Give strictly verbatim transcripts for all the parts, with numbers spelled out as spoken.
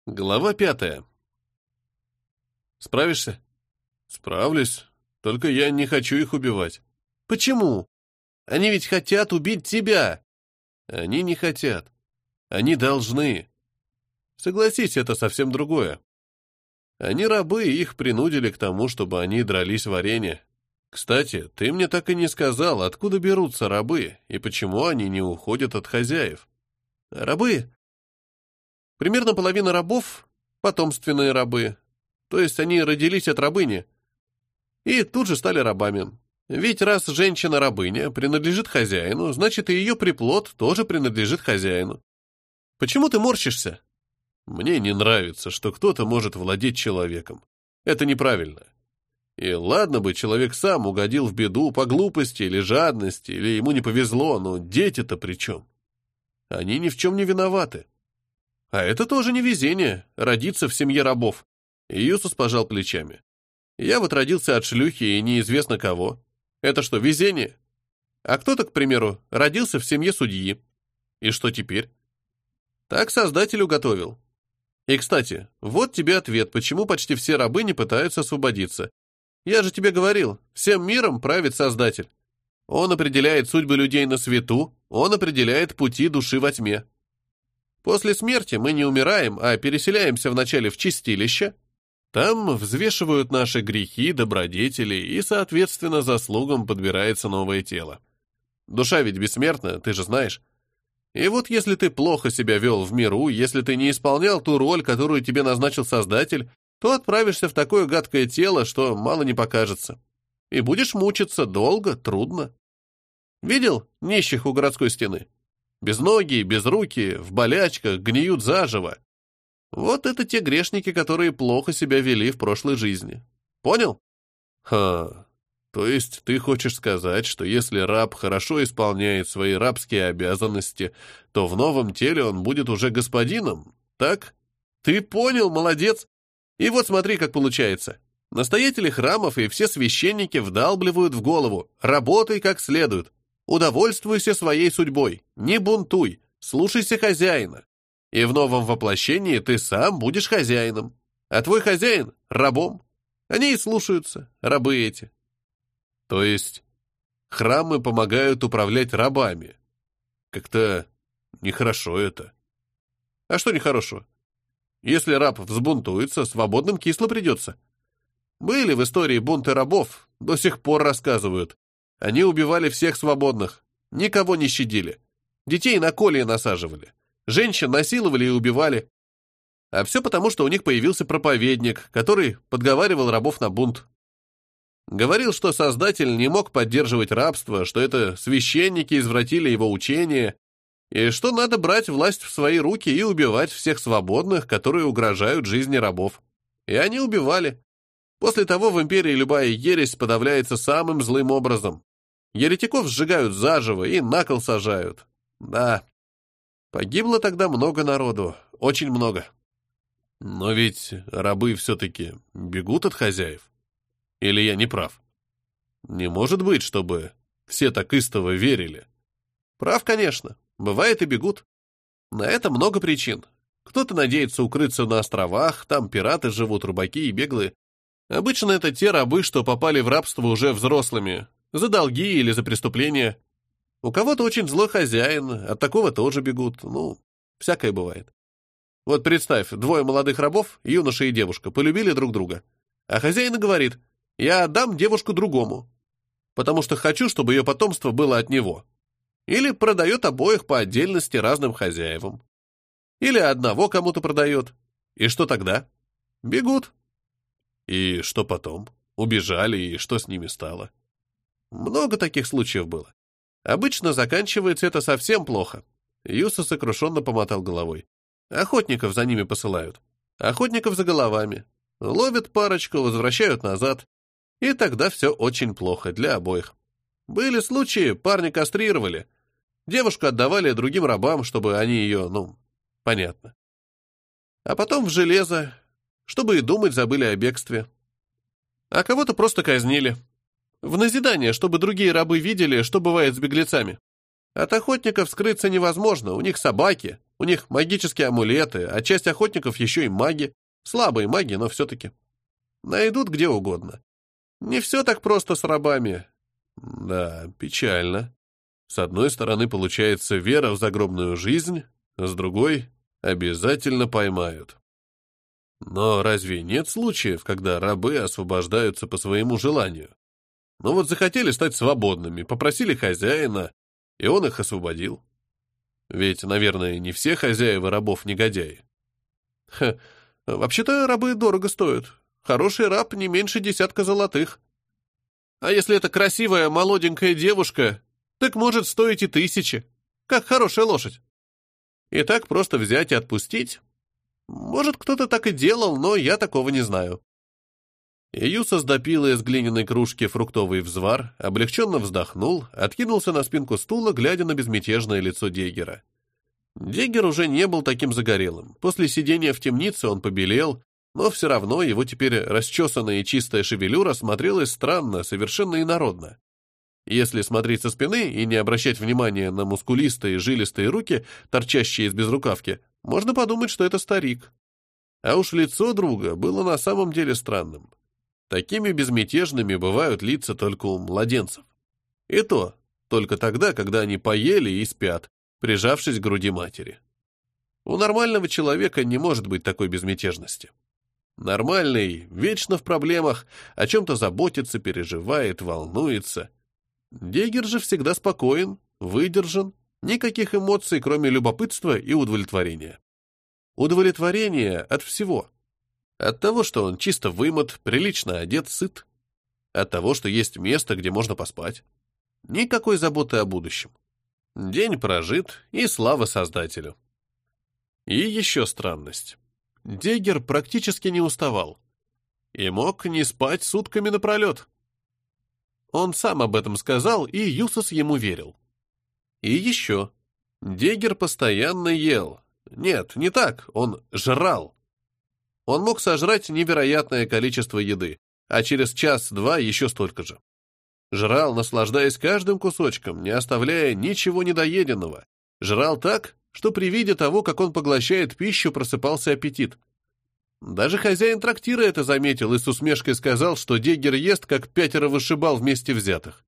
Глава пятая. Справишься? Справлюсь. Только я не хочу их убивать. Почему? Они ведь хотят убить тебя. Они не хотят. Они должны. Согласись, это совсем другое. Они рабы, и их принудили к тому, чтобы они дрались в арене. Кстати, ты мне так и не сказал, откуда берутся рабы, и почему они не уходят от хозяев. Рабы? Примерно половина рабов — потомственные рабы. То есть они родились от рабыни. И тут же стали рабами. Ведь раз женщина-рабыня принадлежит хозяину, значит и ее приплод тоже принадлежит хозяину. Почему ты морщишься? Мне не нравится, что кто-то может владеть человеком. Это неправильно. И ладно бы человек сам угодил в беду по глупости или жадности, или ему не повезло, но дети-то при чем? Они ни в чем не виноваты. А это тоже не везение — родиться в семье рабов. И Юсус пожал плечами. Я вот родился от шлюхи и неизвестно кого. Это что, везение? А кто-то, к примеру, родился в семье судьи. И что теперь? Так Создатель уготовил. И, кстати, вот тебе ответ, почему почти все рабы не пытаются освободиться. Я же тебе говорил, всем миром правит Создатель. Он определяет судьбы людей на свету, он определяет пути души во тьме. После смерти мы не умираем, а переселяемся вначале в чистилище. Там взвешивают наши грехи, добродетели, и, соответственно, заслугам подбирается новое тело. Душа ведь бессмертна, ты же знаешь. И вот если ты плохо себя вел в миру, если ты не исполнял ту роль, которую тебе назначил Создатель, то отправишься в такое гадкое тело, что мало не покажется. И будешь мучиться долго, трудно. Видел нищих у городской стены? Безногие, безрукие, в болячках, гниют заживо. Вот это те грешники, которые плохо себя вели в прошлой жизни. Понял? Ха, то есть ты хочешь сказать, что если раб хорошо исполняет свои рабские обязанности, то в новом теле он будет уже господином, так? Ты понял, молодец. И вот смотри, как получается. Настоятели храмов и все священники вдалбливают в голову: работай как следует. Удовольствуйся своей судьбой, не бунтуй, слушайся хозяина. И в новом воплощении ты сам будешь хозяином, а твой хозяин — рабом. Они и слушаются, рабы эти. То есть храмы помогают управлять рабами. Как-то нехорошо это. А что нехорошо? Если раб взбунтуется, свободным кисло придется. Были в истории бунты рабов, до сих пор рассказывают. Они убивали всех свободных, никого не щадили. Детей на колья насаживали, женщин насиловали и убивали. А все потому, что у них появился проповедник, который подговаривал рабов на бунт. Говорил, что Создатель не мог поддерживать рабство, что это священники извратили его учение, и что надо брать власть в свои руки и убивать всех свободных, которые угрожают жизни рабов. И они убивали. После того в империи любая ересь подавляется самым злым образом. Еретиков сжигают заживо и на кол сажают. Да, погибло тогда много народу, очень много. Но ведь рабы все-таки бегут от хозяев. Или я не прав? Не может быть, чтобы все так истово верили. Прав, конечно, бывает и бегут. На это много причин. Кто-то надеется укрыться на островах, там пираты живут, рыбаки и беглые. Обычно это те рабы, что попали в рабство уже взрослыми, за долги или за преступления. У кого-то очень злой хозяин, от такого тоже бегут. Ну, всякое бывает. Вот представь, двое молодых рабов, юноша и девушка, полюбили друг друга. А хозяин говорит: я отдам девушку другому, потому что хочу, чтобы ее потомство было от него. Или продает обоих по отдельности разным хозяевам. Или одного кому-то продает. И что тогда? Бегут. И что потом? Убежали, и что с ними стало? Много таких случаев было. Обычно заканчивается это совсем плохо. Юса сокрушенно помотал головой. Охотников за ними посылают. Охотников за головами. Ловят парочку, возвращают назад. И тогда все очень плохо для обоих. Были случаи, парня кастрировали. Девушку отдавали другим рабам, чтобы они ее, ну, понятно. А потом в железо, чтобы и думать забыли о бегстве. А кого-то просто казнили. В назидание, чтобы другие рабы видели, что бывает с беглецами. От охотников скрыться невозможно, у них собаки, У них магические амулеты, а часть охотников еще и маги. Слабые маги, но все-таки. Найдут где угодно. Не все так просто с рабами. Да, печально. С одной стороны, получается вера в загробную жизнь, с другой — обязательно поймают. Но разве нет случаев, когда рабы освобождаются по своему желанию? Ну вот захотели стать свободными, попросили хозяина, и он их освободил. Ведь, наверное, не все хозяева рабов негодяи. Ха, вообще-то рабы дорого стоят. Хороший раб не меньше десятка золотых. А если это красивая молоденькая девушка, так может стоить и тысячи, как хорошая лошадь. И так просто взять и отпустить? Может, кто-то так и делал, но я такого не знаю. Юсос допил из глиняной кружки фруктовый взвар, облегченно вздохнул, откинулся на спинку стула, глядя на безмятежное лицо Деггера. Деггер уже не был таким загорелым. После сидения в темнице он побелел, но все равно его теперь расчесанная и чистая шевелюра смотрелась странно, совершенно инородно. Если смотреть со спины и не обращать внимания на мускулистые жилистые руки, торчащие из безрукавки, можно подумать, что это старик. А уж лицо друга было на самом деле странным. Такими безмятежными бывают лица только у младенцев. И то только тогда, когда они поели и спят, прижавшись к груди матери. У нормального человека не может быть такой безмятежности. Нормальный вечно в проблемах, о чем-то заботится, переживает, волнуется. Деггер же всегда спокоен, выдержан, никаких эмоций, кроме любопытства и удовлетворения. Удовлетворение от всего. От того, что он чисто вымыт, прилично одет, сыт. От того, что есть место, где можно поспать. Никакой заботы о будущем. День прожит, и слава Создателю. И еще странность. Деггер практически не уставал. И мог не спать сутками напролет. Он сам об этом сказал, и Юсос ему верил. И еще. Деггер постоянно ел. Нет, не так, он жрал. Он мог сожрать невероятное количество еды, а через час-два еще столько же. Жрал, наслаждаясь каждым кусочком, не оставляя ничего недоеденного. Жрал так, что при виде того, как он поглощает пищу, просыпался аппетит. Даже хозяин трактира это заметил и с усмешкой сказал, что Деггер ест, как пятеро вышибал вместе взятых.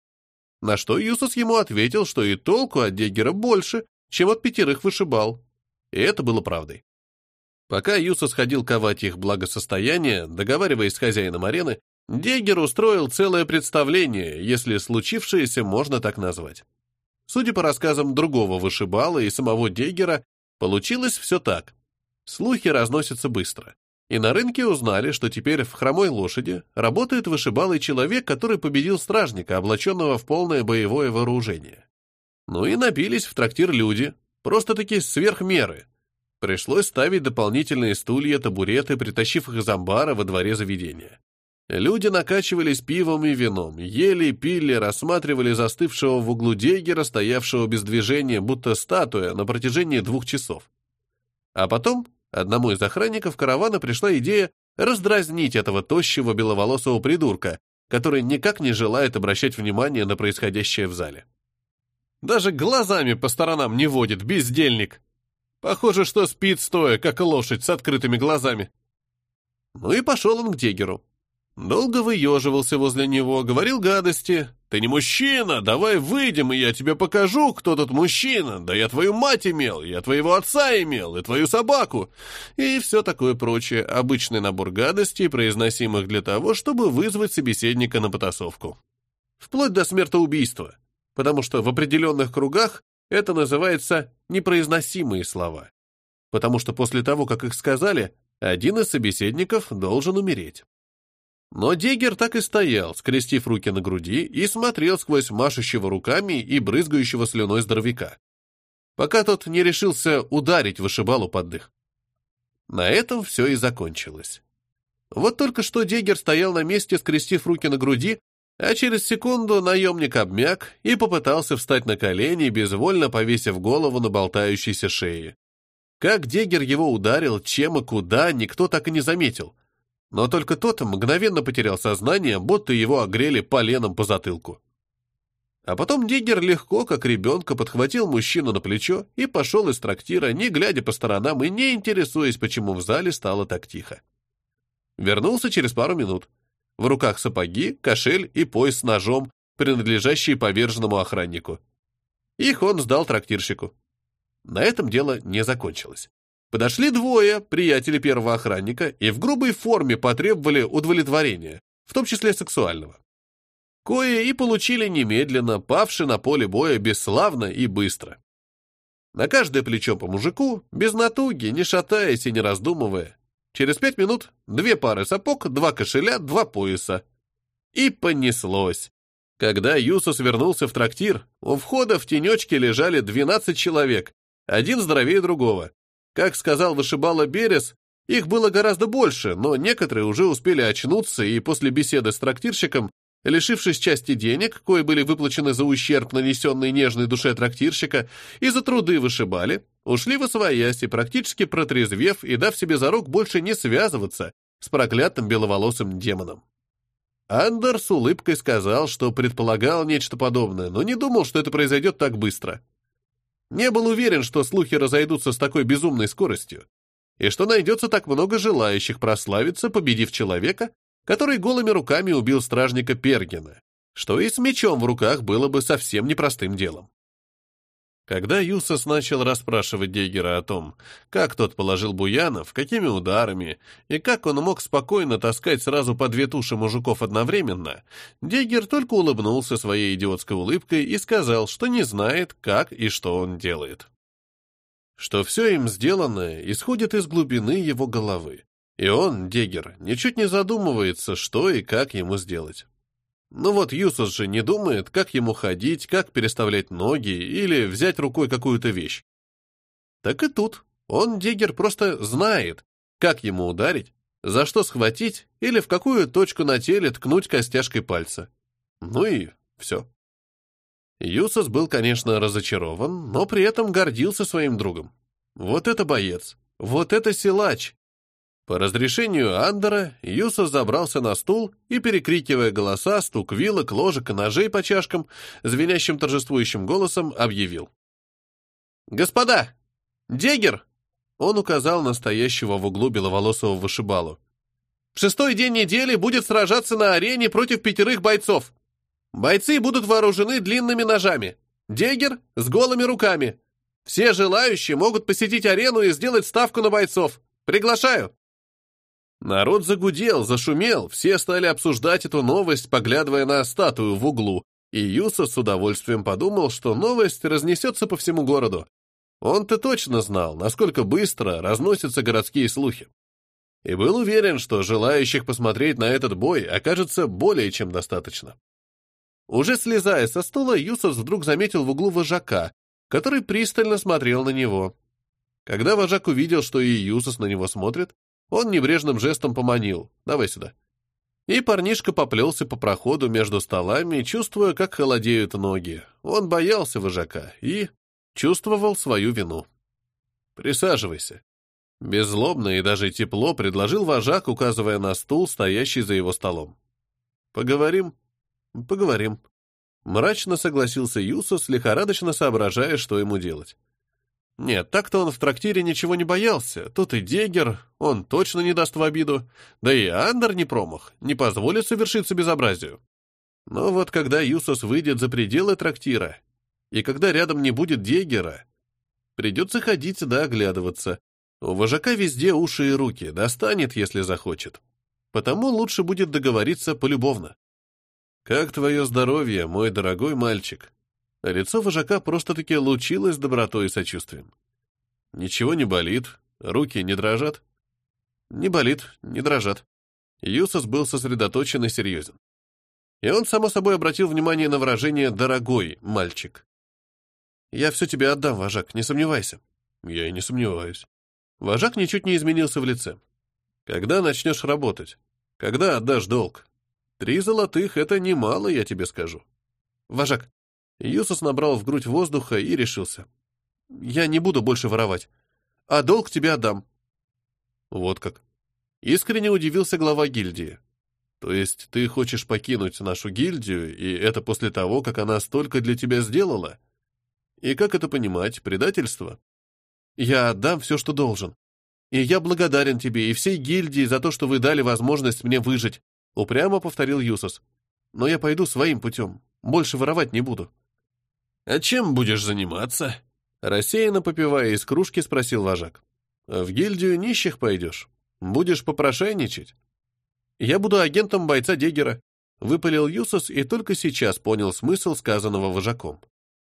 На что Юсос ему ответил, что и толку от Деггера больше, чем от пятерых вышибал. И это было правдой. Пока Юсос ходил ковать их благосостояние, договариваясь с хозяином арены, Деггер устроил целое представление, если случившееся можно так назвать. Судя по рассказам другого вышибала и самого Деггера, получилось все так. Слухи разносятся быстро. И на рынке узнали, что теперь в хромой лошади работает вышибалый человек, который победил стражника, облаченного в полное боевое вооружение. Ну и набились в трактир люди, просто-таки сверх меры. Пришлось ставить дополнительные стулья, табуреты, притащив их из амбара во дворе заведения. Люди накачивались пивом и вином, ели, пили, рассматривали застывшего в углу Деггера, стоявшего без движения, будто статуя, на протяжении двух часов. А потом одному из охранников каравана пришла идея раздразнить этого тощего беловолосого придурка, который никак не желает обращать внимание на происходящее в зале. Даже глазами по сторонам не водит, бездельник. Похоже, что спит стоя, как лошадь с открытыми глазами. Ну и пошел он к Деггеру. Долго выеживался возле него, говорил гадости. «Ты не мужчина, давай выйдем, и я тебе покажу, кто тут мужчина. Да я твою мать имел, я твоего отца имел, и твою собаку». И все такое прочее, обычный набор гадостей, произносимых для того, чтобы вызвать собеседника на потасовку. Вплоть до смертоубийства, потому что в определенных кругах это называется непроизносимые слова. Потому что после того, как их сказали, один из собеседников должен умереть. Но Деггер так и стоял, скрестив руки на груди, и смотрел сквозь машущего руками и брызгающего слюной здоровяка, пока тот не решился ударить вышибалу под дых. На этом все и закончилось. Вот только что Деггер стоял на месте, скрестив руки на груди, а через секунду наемник обмяк и попытался встать на колени, безвольно повесив голову на болтающейся шее. Как Деггер его ударил, чем и куда, никто так и не заметил. Но только тот мгновенно потерял сознание, будто его огрели поленом по затылку. А потом Диггер легко, как ребенка, подхватил мужчину на плечо и пошел из трактира, не глядя по сторонам и не интересуясь, почему в зале стало так тихо. Вернулся через пару минут. В руках сапоги, кошель и пояс с ножом, принадлежащие поверженному охраннику. Их он сдал трактирщику. На этом дело не закончилось. Подошли двое, приятели первого охранника, и в грубой форме потребовали удовлетворения, в том числе сексуального. Кое и получили немедленно, павши на поле боя бесславно и быстро. На каждое плечо по мужику, без натуги, не шатаясь и не раздумывая. Через пять минут две пары сапог, два кошеля, два пояса. И понеслось. Когда Юсус вернулся в трактир, у входа в тенечке лежали двенадцать человек, один здоровее другого. Как сказал вышибала Берес, их было гораздо больше, но некоторые уже успели очнуться и после беседы с трактирщиком, лишившись части денег, кои были выплачены за ущерб, нанесенный нежной душе трактирщика, и за труды вышибали, ушли восвоясь и практически протрезвев и дав себе зарок больше не связываться с проклятым беловолосым демоном. Андер с улыбкой сказал, что предполагал нечто подобное, но не думал, что это произойдет так быстро. Не был уверен, что слухи разойдутся с такой безумной скоростью, и что найдется так много желающих прославиться, победив человека, который голыми руками убил стражника Пергена, что и с мечом в руках было бы совсем непростым делом. Когда Юсос начал расспрашивать Диггера о том, как тот положил буянов, какими ударами, и как он мог спокойно таскать сразу по две туши мужиков одновременно, Диггер только улыбнулся своей идиотской улыбкой и сказал, что не знает, как и что он делает. Что все им сделанное исходит из глубины его головы. И он, Диггер, ничуть не задумывается, что и как ему сделать. Ну вот Юсус же не думает, как ему ходить, как переставлять ноги или взять рукой какую-то вещь. Так и тут он, Диггер, просто знает, как ему ударить, за что схватить или в какую точку на теле ткнуть костяшкой пальца. Ну и все. Юсус был, конечно, разочарован, но при этом гордился своим другом. Вот это боец, вот это силач. По разрешению Андера Юсус забрался на стул и, перекрикивая голоса, стук вилок, ложек и ножей по чашкам, звенящим торжествующим голосом объявил. «Господа! Диггер!» Он указал на стоящего в углу беловолосого вышибалу. «В шестой день недели будет сражаться на арене против пятерых бойцов. Бойцы будут вооружены длинными ножами. Диггер с голыми руками. Все желающие могут посетить арену и сделать ставку на бойцов. Приглашаю!» Народ загудел, зашумел, все стали обсуждать эту новость, поглядывая на статую в углу, и Юсус с удовольствием подумал, что новость разнесется по всему городу. Он-то точно знал, насколько быстро разносятся городские слухи. И был уверен, что желающих посмотреть на этот бой окажется более чем достаточно. Уже слезая со стула, Юсус вдруг заметил в углу вожака, который пристально смотрел на него. Когда вожак увидел, что и Юсус на него смотрит, он небрежным жестом поманил: «Давай сюда». И парнишка поплелся по проходу между столами, чувствуя, как холодеют ноги. Он боялся вожака и чувствовал свою вину. «Присаживайся». Беззлобно и даже тепло предложил вожак, указывая на стул, стоящий за его столом. «Поговорим?» «Поговорим». Мрачно согласился Юсус, лихорадочно соображая, что ему делать. Нет, так-то он в трактире ничего не боялся. Тут и Диггер, он точно не даст в обиду. Да и Андер не промах, не позволит совершиться безобразию. Но вот когда Юсус выйдет за пределы трактира, и когда рядом не будет Диггера, придется ходить да оглядываться. У вожака везде уши и руки, достанет, если захочет. Потому лучше будет договориться полюбовно. «Как твое здоровье, мой дорогой мальчик?» Лицо вожака просто-таки лучилось добротой и сочувствием. «Ничего не болит, руки не дрожат?» «Не болит, не дрожат». Юсус был сосредоточен и серьезен. И он, само собой, обратил внимание на выражение «дорогой мальчик». «Я все тебе отдам, вожак, не сомневайся». «Я и не сомневаюсь». Вожак ничуть не изменился в лице. «Когда начнешь работать? Когда отдашь долг? Три золотых — это немало, я тебе скажу». «Вожак». Юсус набрал в грудь воздуха и решился. «Я не буду больше воровать, а долг тебе отдам». «Вот как». Искренне удивился глава гильдии. То есть ты хочешь покинуть нашу гильдию, и это после того, как она столько для тебя сделала? И как это понимать, предательство? Я отдам все, что должен. И я благодарен тебе и всей гильдии за то, что вы дали возможность мне выжить, упрямо повторил Юсос. Но я пойду своим путем, больше воровать не буду. А чем будешь заниматься? Рассеянно попивая из кружки, спросил вожак. В гильдию нищих пойдешь? Будешь попрошайничать? Я буду агентом бойца Деггера, выпалил Юсос и только сейчас понял смысл сказанного вожаком.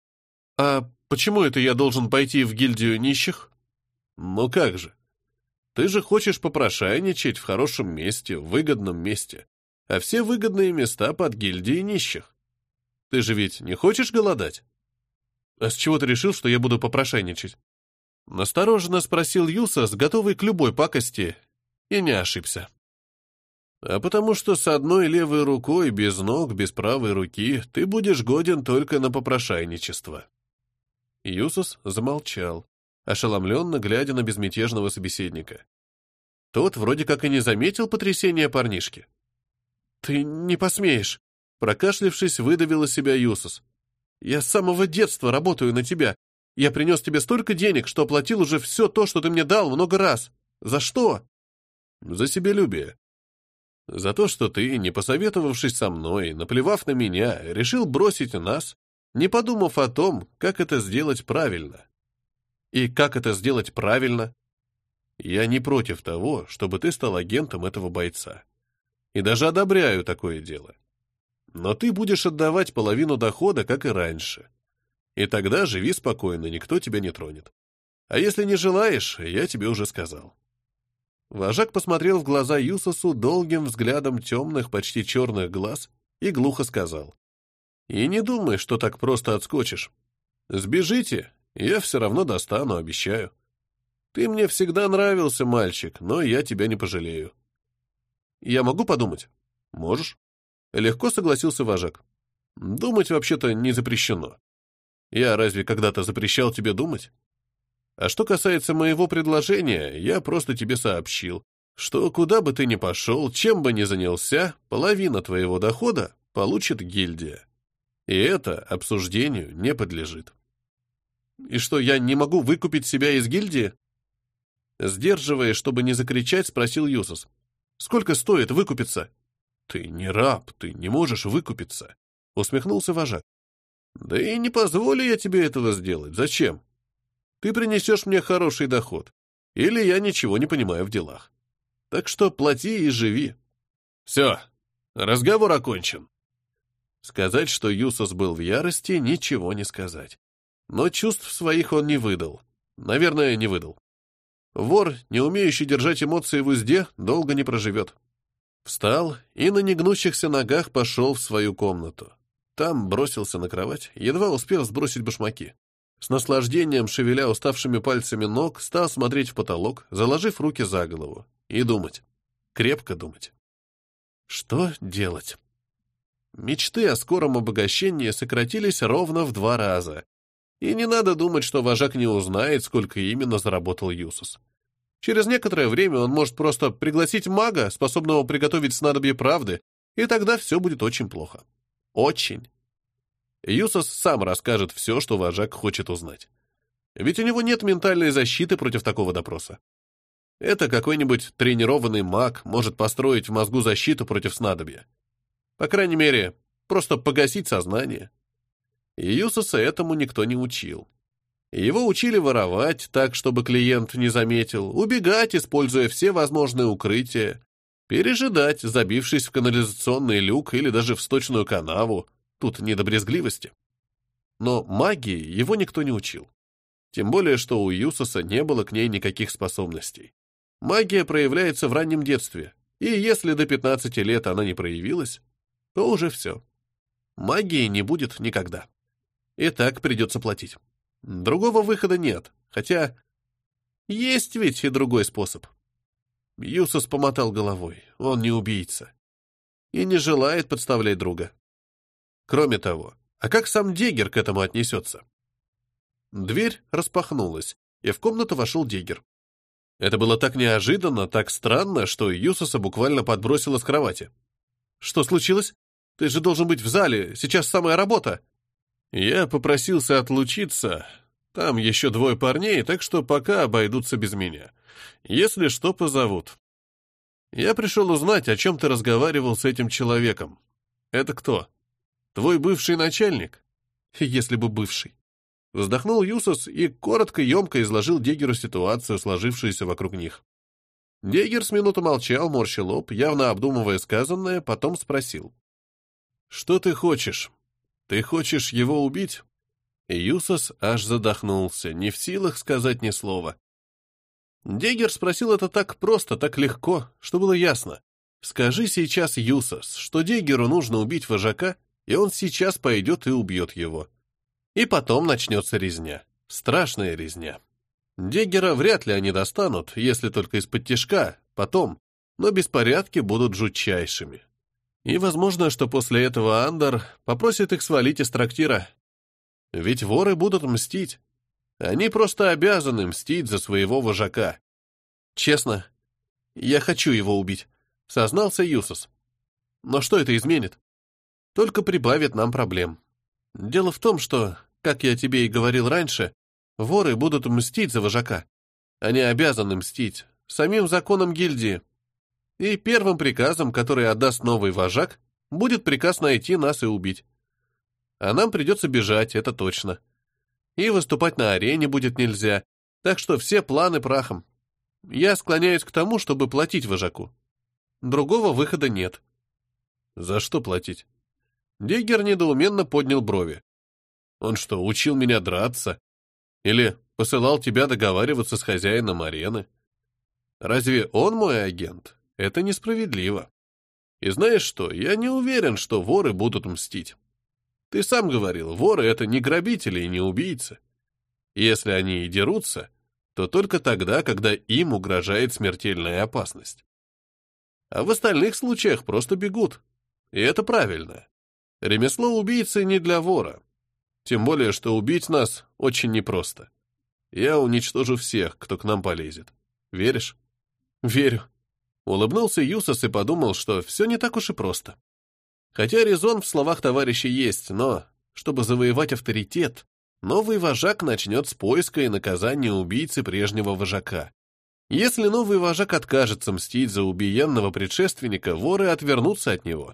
А почему это я должен пойти в гильдию нищих? Ну как же? Ты же хочешь попрошайничать в хорошем месте, в выгодном месте, а все выгодные места под гильдией нищих. Ты же ведь не хочешь голодать? А с чего ты решил, что я буду попрошайничать? Настороженно спросил Юсос, готовый к любой пакости, и не ошибся. А потому что с одной левой рукой, без ног, без правой руки, ты будешь годен только на попрошайничество. Юсос замолчал, ошеломленно глядя на безмятежного собеседника. Тот вроде как и не заметил потрясения парнишки. «Ты не посмеешь!» Прокашлявшись, выдавил из себя Юсос. «Я с самого детства работаю на тебя. Я принес тебе столько денег, что оплатил уже все то, что ты мне дал много раз. За что?» «За себелюбие. За то, что ты, не посоветовавшись со мной, наплевав на меня, решил бросить нас, не подумав о том, как это сделать правильно. И как это сделать правильно? Я не против того, чтобы ты стал агентом этого бойца. И даже одобряю такое дело. Но ты будешь отдавать половину дохода, как и раньше. И тогда живи спокойно, никто тебя не тронет. А если не желаешь, я тебе уже сказал». Вожак посмотрел в глаза Юсосу долгим взглядом темных, почти черных глаз и глухо сказал. «И не думай, что так просто отскочишь. Сбежите, я все равно достану, обещаю. Ты мне всегда нравился, мальчик, но я тебя не пожалею». «Я могу подумать?» «Можешь». Легко согласился вожак. «Думать вообще-то не запрещено. Я разве когда-то запрещал тебе думать? А что касается моего предложения, я просто тебе сообщил, что куда бы ты ни пошел, чем бы ни занялся, половина твоего дохода получит гильдия. И это обсуждению не подлежит». «И что, я не могу выкупить себя из гильдии?» Сдерживая, чтобы не закричать, спросил Юсос. «Сколько стоит выкупиться?» «Ты не раб, ты не можешь выкупиться», — усмехнулся вожак. «Да и не позволю я тебе этого сделать. Зачем? Ты принесешь мне хороший доход, или я ничего не понимаю в делах. Так что плати и живи». «Все, разговор окончен». Сказать, что Юсос был в ярости, ничего не сказать. Но чувств своих он не выдал. Наверное, не выдал. Вор, не умеющий держать эмоции в узде, долго не проживет. Встал и на негнущихся ногах пошел в свою комнату. Там бросился на кровать, едва успев сбросить башмаки. С наслаждением, шевеля уставшими пальцами ног, стал смотреть в потолок, заложив руки за голову, и думать. Крепко думать. Что делать? Мечты о скором обогащении сократились ровно в два раза. И не надо думать, что вожак не узнает, сколько именно заработал Юсос. Через некоторое время он может просто пригласить мага, способного приготовить снадобье правды, и тогда все будет очень плохо. Очень. Юсос сам расскажет все, что вожак хочет узнать. Ведь у него нет ментальной защиты против такого допроса. Это какой-нибудь тренированный маг может построить в мозгу защиту против снадобья. По крайней мере, просто погасить сознание. И Юсоса этому никто не учил. Его учили воровать так, чтобы клиент не заметил, убегать, используя все возможные укрытия, пережидать, забившись в канализационный люк или даже в сточную канаву. Тут не до брезгливости. Но магии его никто не учил. Тем более, что у Юсоса не было к ней никаких способностей. Магия проявляется в раннем детстве, и если до пятнадцати лет она не проявилась, то уже все. Магии не будет никогда. И так придется платить. Другого выхода нет, хотя есть ведь и другой способ. Юсос помотал головой, он не убийца. И не желает подставлять друга. Кроме того, а как сам Деггер к этому отнесется? Дверь распахнулась, и в комнату вошел Деггер. Это было так неожиданно, так странно, что Юсоса буквально подбросило с кровати. Что случилось? Ты же должен быть в зале, сейчас самая работа. Я попросился отлучиться. Там еще двое парней, так что пока обойдутся без меня. Если что, позовут. Я пришел узнать, о чем ты разговаривал с этим человеком. Это кто? Твой бывший начальник? Если бы бывший. Вздохнул Юсос и коротко-емко изложил Деггеру ситуацию, сложившуюся вокруг них. Деггер с минуту молчал, морщил лоб, явно обдумывая сказанное, потом спросил. «Что ты хочешь? Ты хочешь его убить?» И Юсос аж задохнулся, не в силах сказать ни слова. Деггер спросил это так просто, так легко, что было ясно. Скажи сейчас, Юсос, что Деггеру нужно убить вожака, и он сейчас пойдет и убьет его. И потом начнется резня. Страшная резня. Деггера вряд ли они достанут, если только из-под тишка, потом, но беспорядки будут жутчайшими. И возможно, что после этого Андер попросит их свалить из трактира. Ведь воры будут мстить. Они просто обязаны мстить за своего вожака. Честно, я хочу его убить, сознался Юсос. Но что это изменит? Только прибавит нам проблем. Дело в том, что, как я тебе и говорил раньше, воры будут мстить за вожака. Они обязаны мстить самим законом гильдии. И первым приказом, который отдаст новый вожак, будет приказ найти нас и убить. А нам придется бежать, это точно. И выступать на арене будет нельзя, так что все планы прахом. Я склоняюсь к тому, чтобы платить вожаку. Другого выхода нет. За что платить? Деггер недоуменно поднял брови. Он что, учил меня драться? Или посылал тебя договариваться с хозяином арены? Разве он мой агент? Это несправедливо. И знаешь что, я не уверен, что воры будут мстить. Ты сам говорил, воры — это не грабители и не убийцы. Если они и дерутся, то только тогда, когда им угрожает смертельная опасность. А в остальных случаях просто бегут. И это правильно. Ремесло убийцы не для вора. Тем более, что убить нас очень непросто. Я уничтожу всех, кто к нам полезет. Веришь? Верю. Улыбнулся Юсос и подумал, что все не так уж и просто. Хотя резон в словах товарища есть, но, чтобы завоевать авторитет, новый вожак начнет с поиска и наказания убийцы прежнего вожака. Если новый вожак откажется мстить за убиенного предшественника, воры отвернутся от него.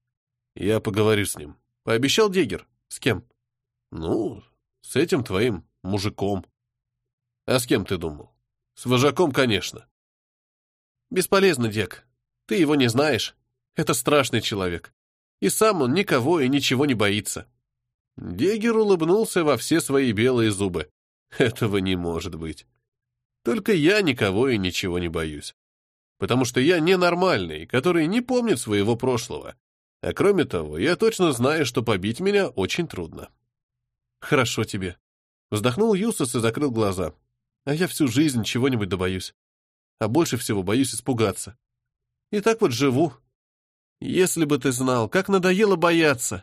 Я поговорю с ним. Пообещал Деггер. С кем? Ну, с этим твоим мужиком. А с кем ты думал? С вожаком, конечно. Бесполезно, Дек. Ты его не знаешь. Это страшный человек. И сам он никого и ничего не боится. Деггер улыбнулся во все свои белые зубы. Этого не может быть. Только я никого и ничего не боюсь. Потому что я ненормальный, который не помнит своего прошлого. А кроме того, я точно знаю, что побить меня очень трудно. Хорошо тебе. Вздохнул Юсос и закрыл глаза. А я всю жизнь чего-нибудь добоюсь. А больше всего боюсь испугаться. И так вот живу. Если бы ты знал, как надоело бояться.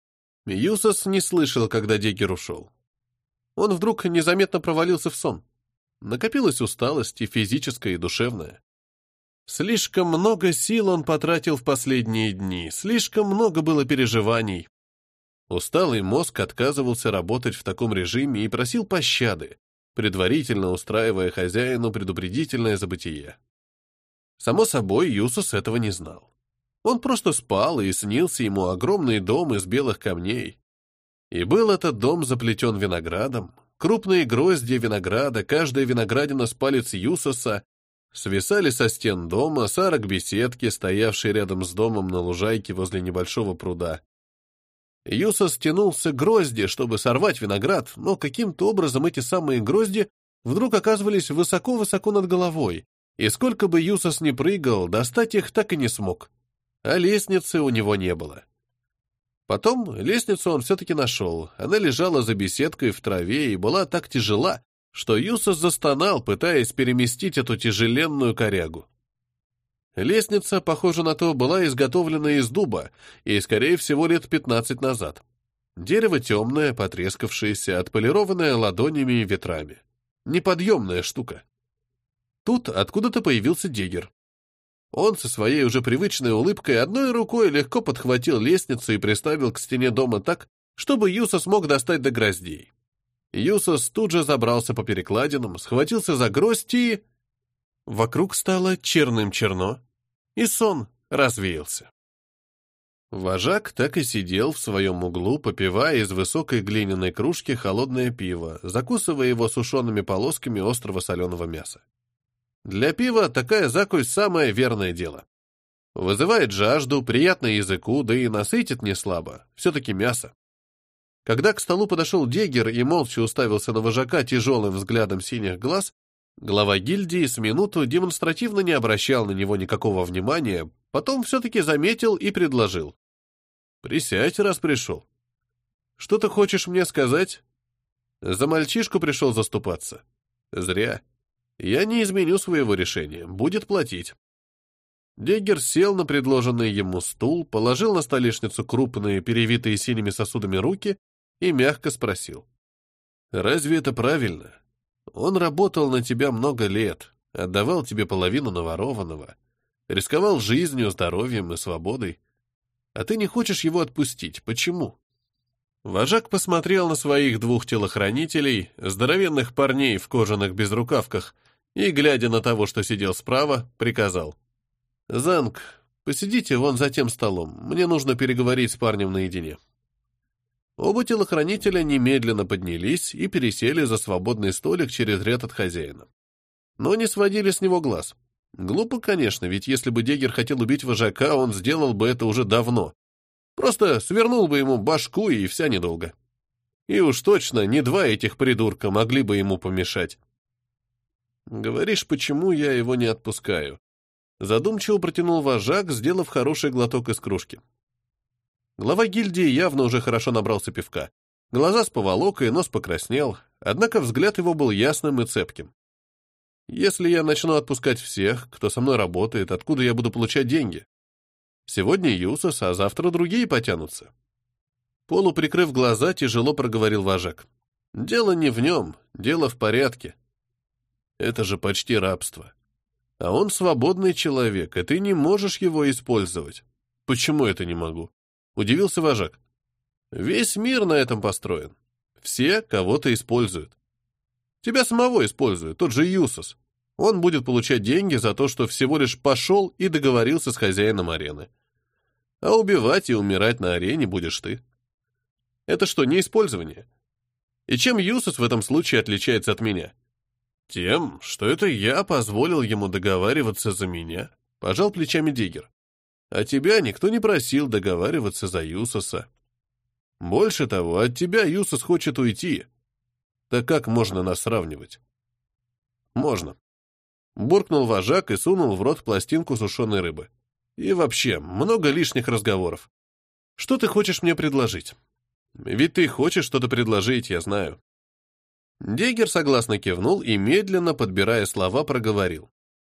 Юсос не слышал, когда Деггер ушел. Он вдруг незаметно провалился в сон. Накопилась усталость и физическая, и душевная. Слишком много сил он потратил в последние дни, слишком много было переживаний. Усталый мозг отказывался работать в таком режиме и просил пощады, предварительно устраивая хозяину предупредительное забытие. Само собой, Юсос этого не знал. Он просто спал, и снился ему огромный дом из белых камней. И был этот дом заплетен виноградом, крупные грозди винограда, каждая виноградина с палец Юсоса, свисали со стен дома, с арок беседки, стоявшей рядом с домом на лужайке возле небольшого пруда. Юсос тянулся к грозди, чтобы сорвать виноград, но каким-то образом эти самые грозди вдруг оказывались высоко-высоко над головой, и сколько бы Юсос ни прыгал, достать их так и не смог. А лестницы у него не было. Потом лестницу он все-таки нашел. Она лежала за беседкой в траве и была так тяжела, что Юсос застонал, пытаясь переместить эту тяжеленную корягу. Лестница, похоже на то, была изготовлена из дуба и, скорее всего, лет пятнадцать назад. Дерево темное, потрескавшееся, отполированное ладонями и ветрами. Неподъемная штука. Тут откуда-то появился Деггер. Он со своей уже привычной улыбкой одной рукой легко подхватил лестницу и приставил к стене дома так, чтобы Юсос мог достать до гроздей. Юсос тут же забрался по перекладинам, схватился за гроздь и... Вокруг стало черным-черно, и сон развеялся. Вожак так и сидел в своем углу, попивая из высокой глиняной кружки холодное пиво, закусывая его сушеными полосками острого соленого мяса. Для пива такая закусь самое верное дело. Вызывает жажду, приятно языку, да и насытит не слабо, все-таки мясо. Когда к столу подошел Деггер и молча уставился на вожака тяжелым взглядом синих глаз, глава гильдии с минуту демонстративно не обращал на него никакого внимания, потом все-таки заметил и предложил. «Присядь, раз пришел. Что ты хочешь мне сказать? За мальчишку пришел заступаться? Зря. Я не изменю своего решения, будет платить». Деггер сел на предложенный ему стул, положил на столешницу крупные, перевитые синими сосудами руки и мягко спросил. «Разве это правильно? Он работал на тебя много лет, отдавал тебе половину наворованного, рисковал жизнью, здоровьем и свободой. А ты не хочешь его отпустить. Почему?» Вожак посмотрел на своих двух телохранителей, здоровенных парней в кожаных безрукавках, и, глядя на того, что сидел справа, приказал. «Занг, посидите вон за тем столом, мне нужно переговорить с парнем наедине». Оба телохранителя немедленно поднялись и пересели за свободный столик через ряд от хозяина. Но не сводили с него глаз. Глупо, конечно, ведь если бы Деггер хотел убить вожака, он сделал бы это уже давно. Просто свернул бы ему башку, и вся недолго. И уж точно не два этих придурка могли бы ему помешать. «Говоришь, почему я его не отпускаю?» Задумчиво протянул вожак, сделав хороший глоток из кружки. Глава гильдии явно уже хорошо набрался пивка. Глаза с поволокой, нос покраснел, однако взгляд его был ясным и цепким. «Если я начну отпускать всех, кто со мной работает, откуда я буду получать деньги? Сегодня Юсос, а завтра другие потянутся». Полуприкрыв глаза, тяжело проговорил вожак. «Дело не в нем, дело в порядке. Это же почти рабство. А он свободный человек, и ты не можешь его использовать». «Почему это не могу?» — удивился вожак. «Весь мир на этом построен. Все кого-то используют. Тебя самого используют, тот же Юсос. Он будет получать деньги за то, что всего лишь пошел и договорился с хозяином арены. А убивать и умирать на арене будешь ты. Это что, не использование? И чем Юсос в этом случае отличается от меня? Тем, что это я позволил ему договариваться за меня», — пожал плечами Деггер. «А тебя никто не просил договариваться за Юсоса. Больше того, от тебя Юсос хочет уйти. Так как можно нас сравнивать?» «Можно», — буркнул вожак и сунул в рот пластинку сушеной рыбы. «И вообще, много лишних разговоров. Что ты хочешь мне предложить? Ведь ты хочешь что-то предложить, я знаю». Деггер согласно кивнул и, медленно подбирая слова, проговорил.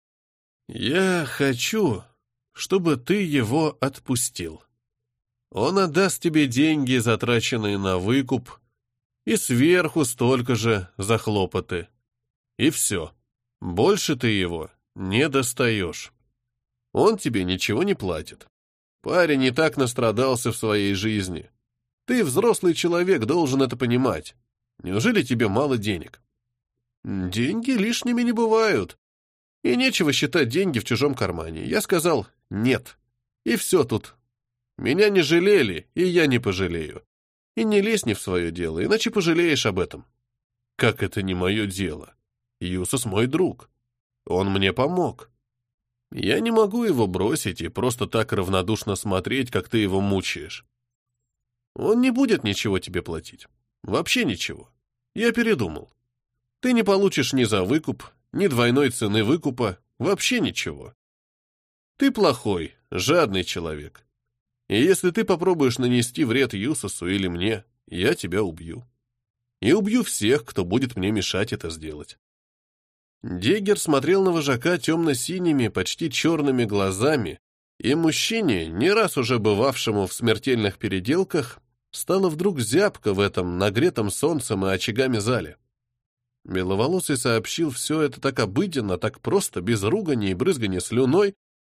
«Я хочу, чтобы ты его отпустил. Он отдаст тебе деньги, затраченные на выкуп, и сверху столько же за хлопоты. И все. Больше ты его не достаешь. Он тебе ничего не платит. Парень и так настрадался в своей жизни. Ты, взрослый человек, должен это понимать. Неужели тебе мало денег?» «Деньги лишними не бывают. И нечего считать деньги в чужом кармане. Я сказал «нет». И все тут. Меня не жалели, и я не пожалею. И не лезь не в свое дело, иначе пожалеешь об этом». «Как это не мое дело? Юсос мой друг. Он мне помог. Я не могу его бросить и просто так равнодушно смотреть, как ты его мучаешь. Он не будет ничего тебе платить. Вообще ничего. Я передумал. Ты не получишь ни за выкуп, ни двойной цены выкупа, вообще ничего. Ты плохой, жадный человек. И если ты попробуешь нанести вред Юсосу или мне, я тебя убью. И убью всех, кто будет мне мешать это сделать». Деггер смотрел на вожака темно-синими, почти черными глазами, и мужчине, не раз уже бывавшему в смертельных переделках, стало вдруг зябко в этом нагретом солнцем и очагами зале. Беловолосый сообщил все это так обыденно, так просто, без ругани и брызгания слюной,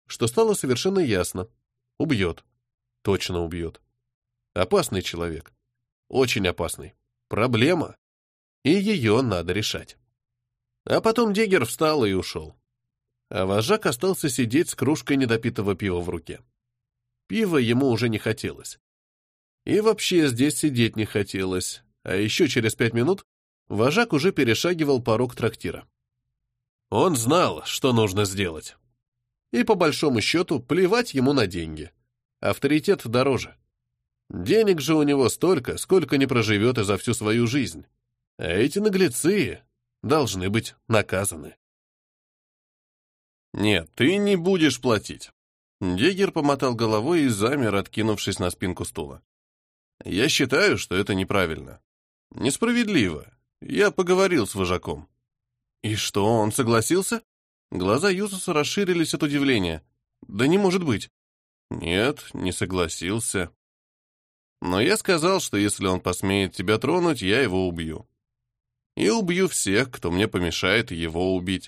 что стало совершенно ясно. Убьет. Точно убьет. Опасный человек. Очень опасный. Проблема. И ее надо решать. А потом Дегер встал и ушел. А вожак остался сидеть с кружкой недопитого пива в руке. Пива ему уже не хотелось. И вообще здесь сидеть не хотелось. А еще через пять минут вожак уже перешагивал порог трактира. Он знал, что нужно сделать. И по большому счету плевать ему на деньги. Авторитет дороже. Денег же у него столько, сколько не проживет и за всю свою жизнь. А эти наглецы должны быть наказаны. «Нет, ты не будешь платить». Дегер помотал головой и замер, откинувшись на спинку стула. «Я считаю, что это неправильно. Несправедливо. Я поговорил с вожаком». «И что, он согласился?» Глаза Юсуса расширились от удивления. «Да не может быть». «Нет, не согласился. Но я сказал, что если он посмеет тебя тронуть, я его убью. И убью всех, кто мне помешает его убить.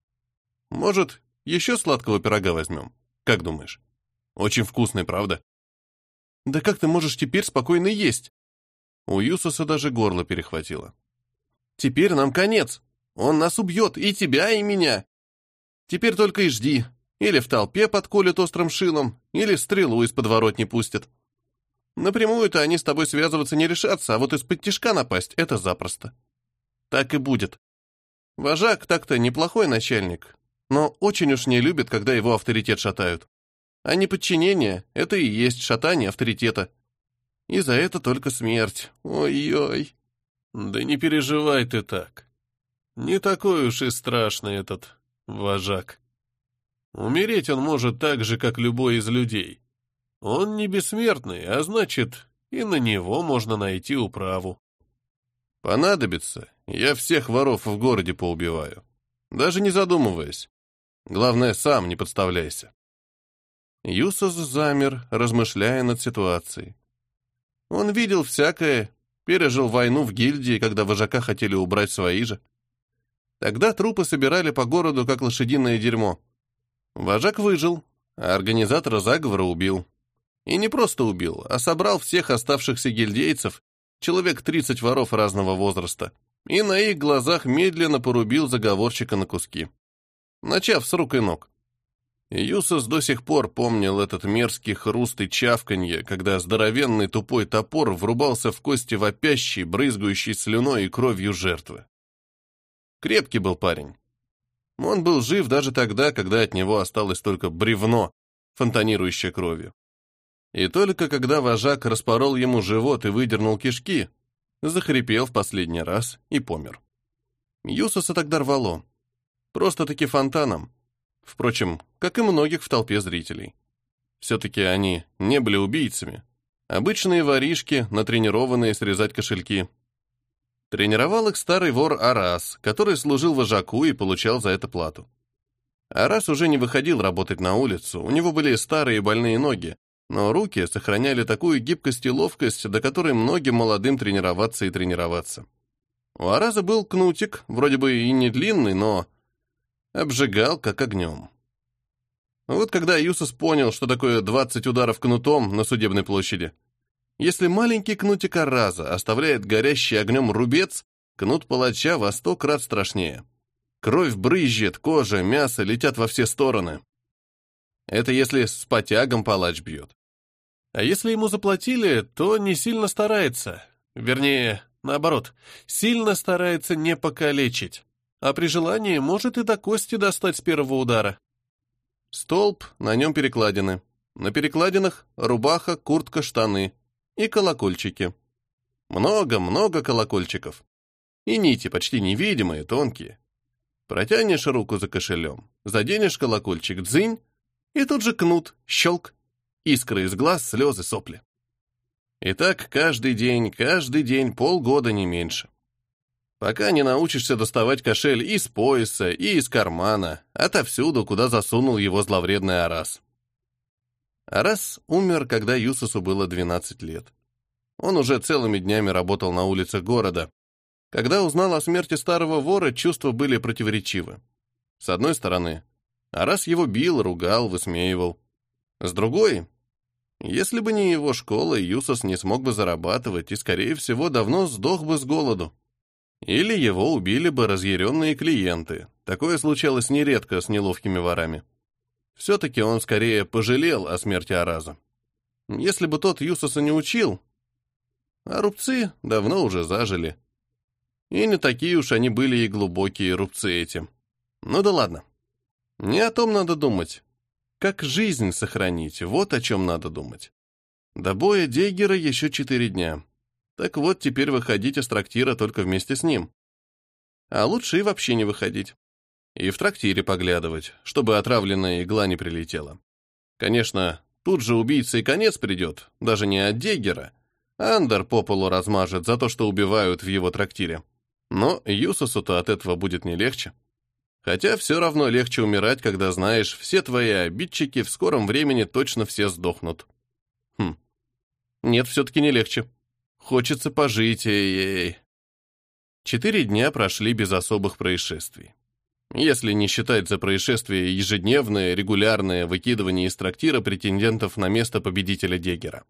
Может, еще сладкого пирога возьмем? Как думаешь? Очень вкусный, правда?» «Да как ты можешь теперь спокойно есть?» У Юсуса даже горло перехватило. «Теперь нам конец. Он нас убьет, и тебя, и меня. Теперь только и жди. Или в толпе подколют острым шилом, или стрелу из подворотни пустят. Напрямую-то они с тобой связываться не решатся, а вот из-под тишка напасть — это запросто. Так и будет. Вожак так-то неплохой начальник, но очень уж не любит, когда его авторитет шатают. А неподчинение — это и есть шатание авторитета. И за это только смерть. Ой-ой. Да не переживай ты так. Не такой уж и страшный этот вожак. Умереть он может так же, как любой из людей. Он не бессмертный, а значит, и на него можно найти управу. Понадобится, я всех воров в городе поубиваю. Даже не задумываясь. Главное, сам не подставляйся. Юсус замер, размышляя над ситуацией. Он видел всякое, пережил войну в гильдии, когда вожака хотели убрать свои же. Тогда трупы собирали по городу, как лошадиное дерьмо. Вожак выжил, а организатора заговора убил. И не просто убил, а собрал всех оставшихся гильдейцев, человек тридцать воров разного возраста, и на их глазах медленно порубил заговорщика на куски, начав с рук и ног. Юсус до сих пор помнил этот мерзкий хруст и чавканье, когда здоровенный тупой топор врубался в кости вопящей, брызгающей слюной и кровью жертвы. Крепкий был парень. Он был жив даже тогда, когда от него осталось только бревно, фонтанирующее кровью. И только когда вожак распорол ему живот и выдернул кишки, захрипел в последний раз и помер. Юсуса тогда рвало. Просто-таки фонтаном. Впрочем, как и многих в толпе зрителей. Все-таки они не были убийцами. Обычные воришки, натренированные срезать кошельки. Тренировал их старый вор Арас, который служил вожаку и получал за это плату. Арас уже не выходил работать на улицу, у него были старые больные ноги, но руки сохраняли такую гибкость и ловкость, до которой многим молодым тренироваться и тренироваться. У Араза был кнутик, вроде бы и не длинный, но обжигал как огнем. Вот когда Юсус понял, что такое двадцать ударов кнутом на судебной площади. Если маленький кнутик Араза оставляет горящий огнем рубец, кнут палача во сто крат страшнее. Кровь брызжет, кожа, мясо летят во все стороны. Это если с потягом палач бьет. А если ему заплатили, то не сильно старается. Вернее, наоборот, сильно старается не покалечить. А при желании может и до кости достать с первого удара. Столб, на нем перекладины. На перекладинах рубаха, куртка, штаны. И колокольчики. Много-много колокольчиков. И нити почти невидимые, тонкие. Протянешь руку за кошелем, заденешь колокольчик, дзынь, и тут же кнут, щелк, искры из глаз, слезы, сопли. И так каждый день, каждый день, полгода не меньше. Пока не научишься доставать кошель из пояса, и из кармана, отовсюду, куда засунул его зловредный Арас. Арас умер, когда Юсусу было двенадцать лет. Он уже целыми днями работал на улицах города. Когда узнал о смерти старого вора, чувства были противоречивы. С одной стороны, Арас его бил, ругал, высмеивал. С другой, если бы не его школа, Юсос не смог бы зарабатывать и, скорее всего, давно сдох бы с голоду. Или его убили бы разъяренные клиенты. Такое случалось нередко с неловкими ворами. Все-таки он скорее пожалел о смерти Араза. Если бы тот Юсоса не учил, а рубцы давно уже зажили. И не такие уж они были и глубокие рубцы эти. Ну да ладно. Не о том надо думать. Как жизнь сохранить, вот о чем надо думать. До боя Дейгера еще четыре дня. Так вот, теперь выходить из трактира только вместе с ним. А лучше и вообще не выходить. И в трактире поглядывать, чтобы отравленная игла не прилетела. Конечно, тут же убийца и конец придет, даже не от Дейгера. Андер по полу размажет за то, что убивают в его трактире. Но Юсосу-то от этого будет не легче. Хотя все равно легче умирать, когда знаешь, все твои обидчики в скором времени точно все сдохнут. Хм. Нет, все-таки не легче. Хочется пожить, эй-эй. Четыре дня прошли без особых происшествий. Если не считать за происшествие ежедневное, регулярное выкидывание из трактира претендентов на место победителя Дейгера.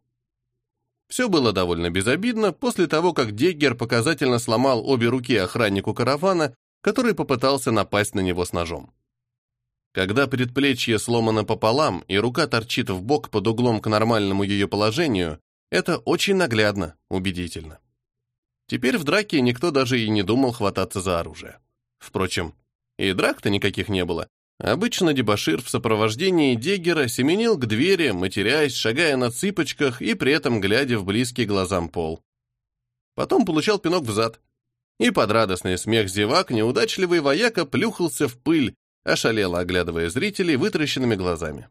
Все было довольно безобидно после того, как Дейгер показательно сломал обе руки охраннику каравана, который попытался напасть на него с ножом. Когда предплечье сломано пополам и рука торчит в бок под углом к нормальному ее положению, это очень наглядно, убедительно. Теперь в драке никто даже и не думал хвататься за оружие. Впрочем, и драк-то никаких не было. Обычно дебошир в сопровождении Дейгера семенил к двери, матерясь, шагая на цыпочках и при этом глядя в близкий глазам пол. Потом получал пинок в зад. И под радостный смех зевак неудачливый вояка плюхался в пыль, ошалело оглядывая зрителей вытаращенными глазами.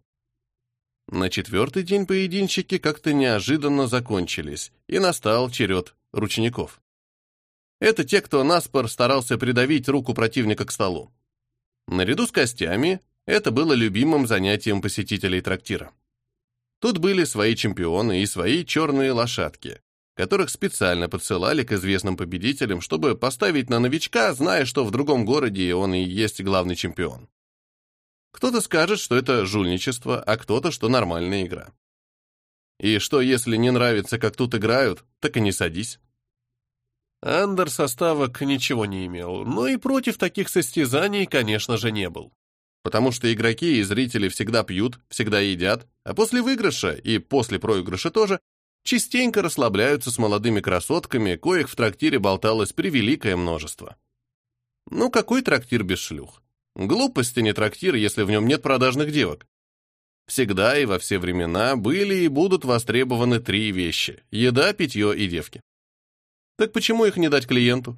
На четвертый день поединщики как-то неожиданно закончились, и настал черед ручников. Это те, кто наспор старался придавить руку противника к столу. Наряду с костями это было любимым занятием посетителей трактира. Тут были свои чемпионы и свои черные лошадки, которых специально подсылали к известным победителям, чтобы поставить на новичка, зная, что в другом городе он и есть главный чемпион. Кто-то скажет, что это жульничество, а кто-то, что нормальная игра. И что, если не нравится, как тут играют, так и не садись. Андер со ставок ничего не имел, но и против таких состязаний, конечно же, не был. Потому что игроки и зрители всегда пьют, всегда едят, а после выигрыша, и после проигрыша тоже, частенько расслабляются с молодыми красотками, коих в трактире болталось превеликое множество. Ну, какой трактир без шлюх? Глупости не трактир, если в нем нет продажных девок. Всегда и во все времена были и будут востребованы три вещи – еда, питье и девки. Так почему их не дать клиенту?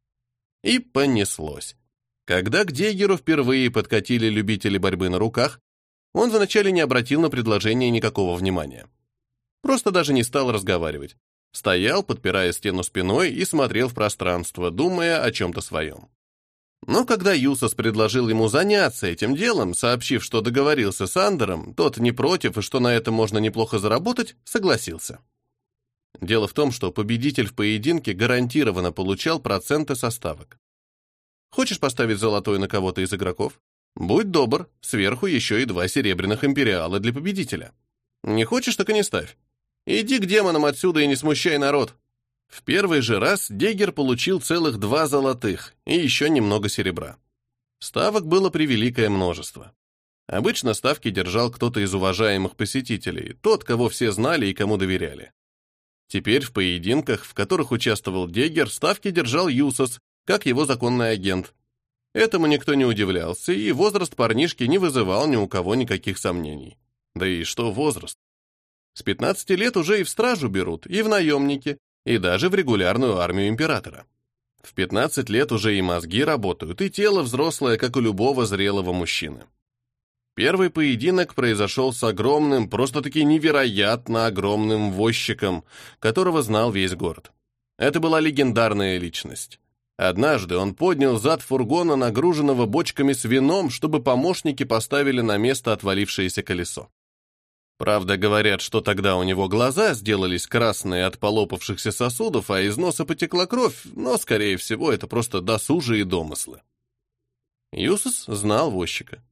И понеслось. Когда к Дейгеру впервые подкатили любители борьбы на руках, он вначале не обратил на предложение никакого внимания. Просто даже не стал разговаривать. Стоял, подпирая стену спиной, и смотрел в пространство, думая о чем-то своем. Но когда Юсос предложил ему заняться этим делом, сообщив, что договорился с Андером, тот не против и что на это можно неплохо заработать, согласился. Дело в том, что победитель в поединке гарантированно получал проценты со ставок. Хочешь поставить золотой на кого-то из игроков? Будь добр, сверху еще и два серебряных империала для победителя. Не хочешь, так и не ставь. Иди к демонам отсюда и не смущай народ. В первый же раз Дейгер получил целых два золотых и еще немного серебра. Ставок было превеликое множество. Обычно ставки держал кто-то из уважаемых посетителей, тот, кого все знали и кому доверяли. Теперь в поединках, в которых участвовал Дейгер, ставки держал Юсос, как его законный агент. Этому никто не удивлялся, и возраст парнишки не вызывал ни у кого никаких сомнений. Да и что возраст? С пятнадцати лет уже и в стражу берут, и в наемники, и даже в регулярную армию императора. В пятнадцать лет уже и мозги работают, и тело взрослое, как у любого зрелого мужчины. Первый поединок произошел с огромным, просто-таки невероятно огромным возчиком, которого знал весь город. Это была легендарная личность. Однажды он поднял зад фургона, нагруженного бочками с вином, чтобы помощники поставили на место отвалившееся колесо. Правда, говорят, что тогда у него глаза сделались красные от полопавшихся сосудов, а из носа потекла кровь, но, скорее всего, это просто досужие домыслы. Юсос знал возчика.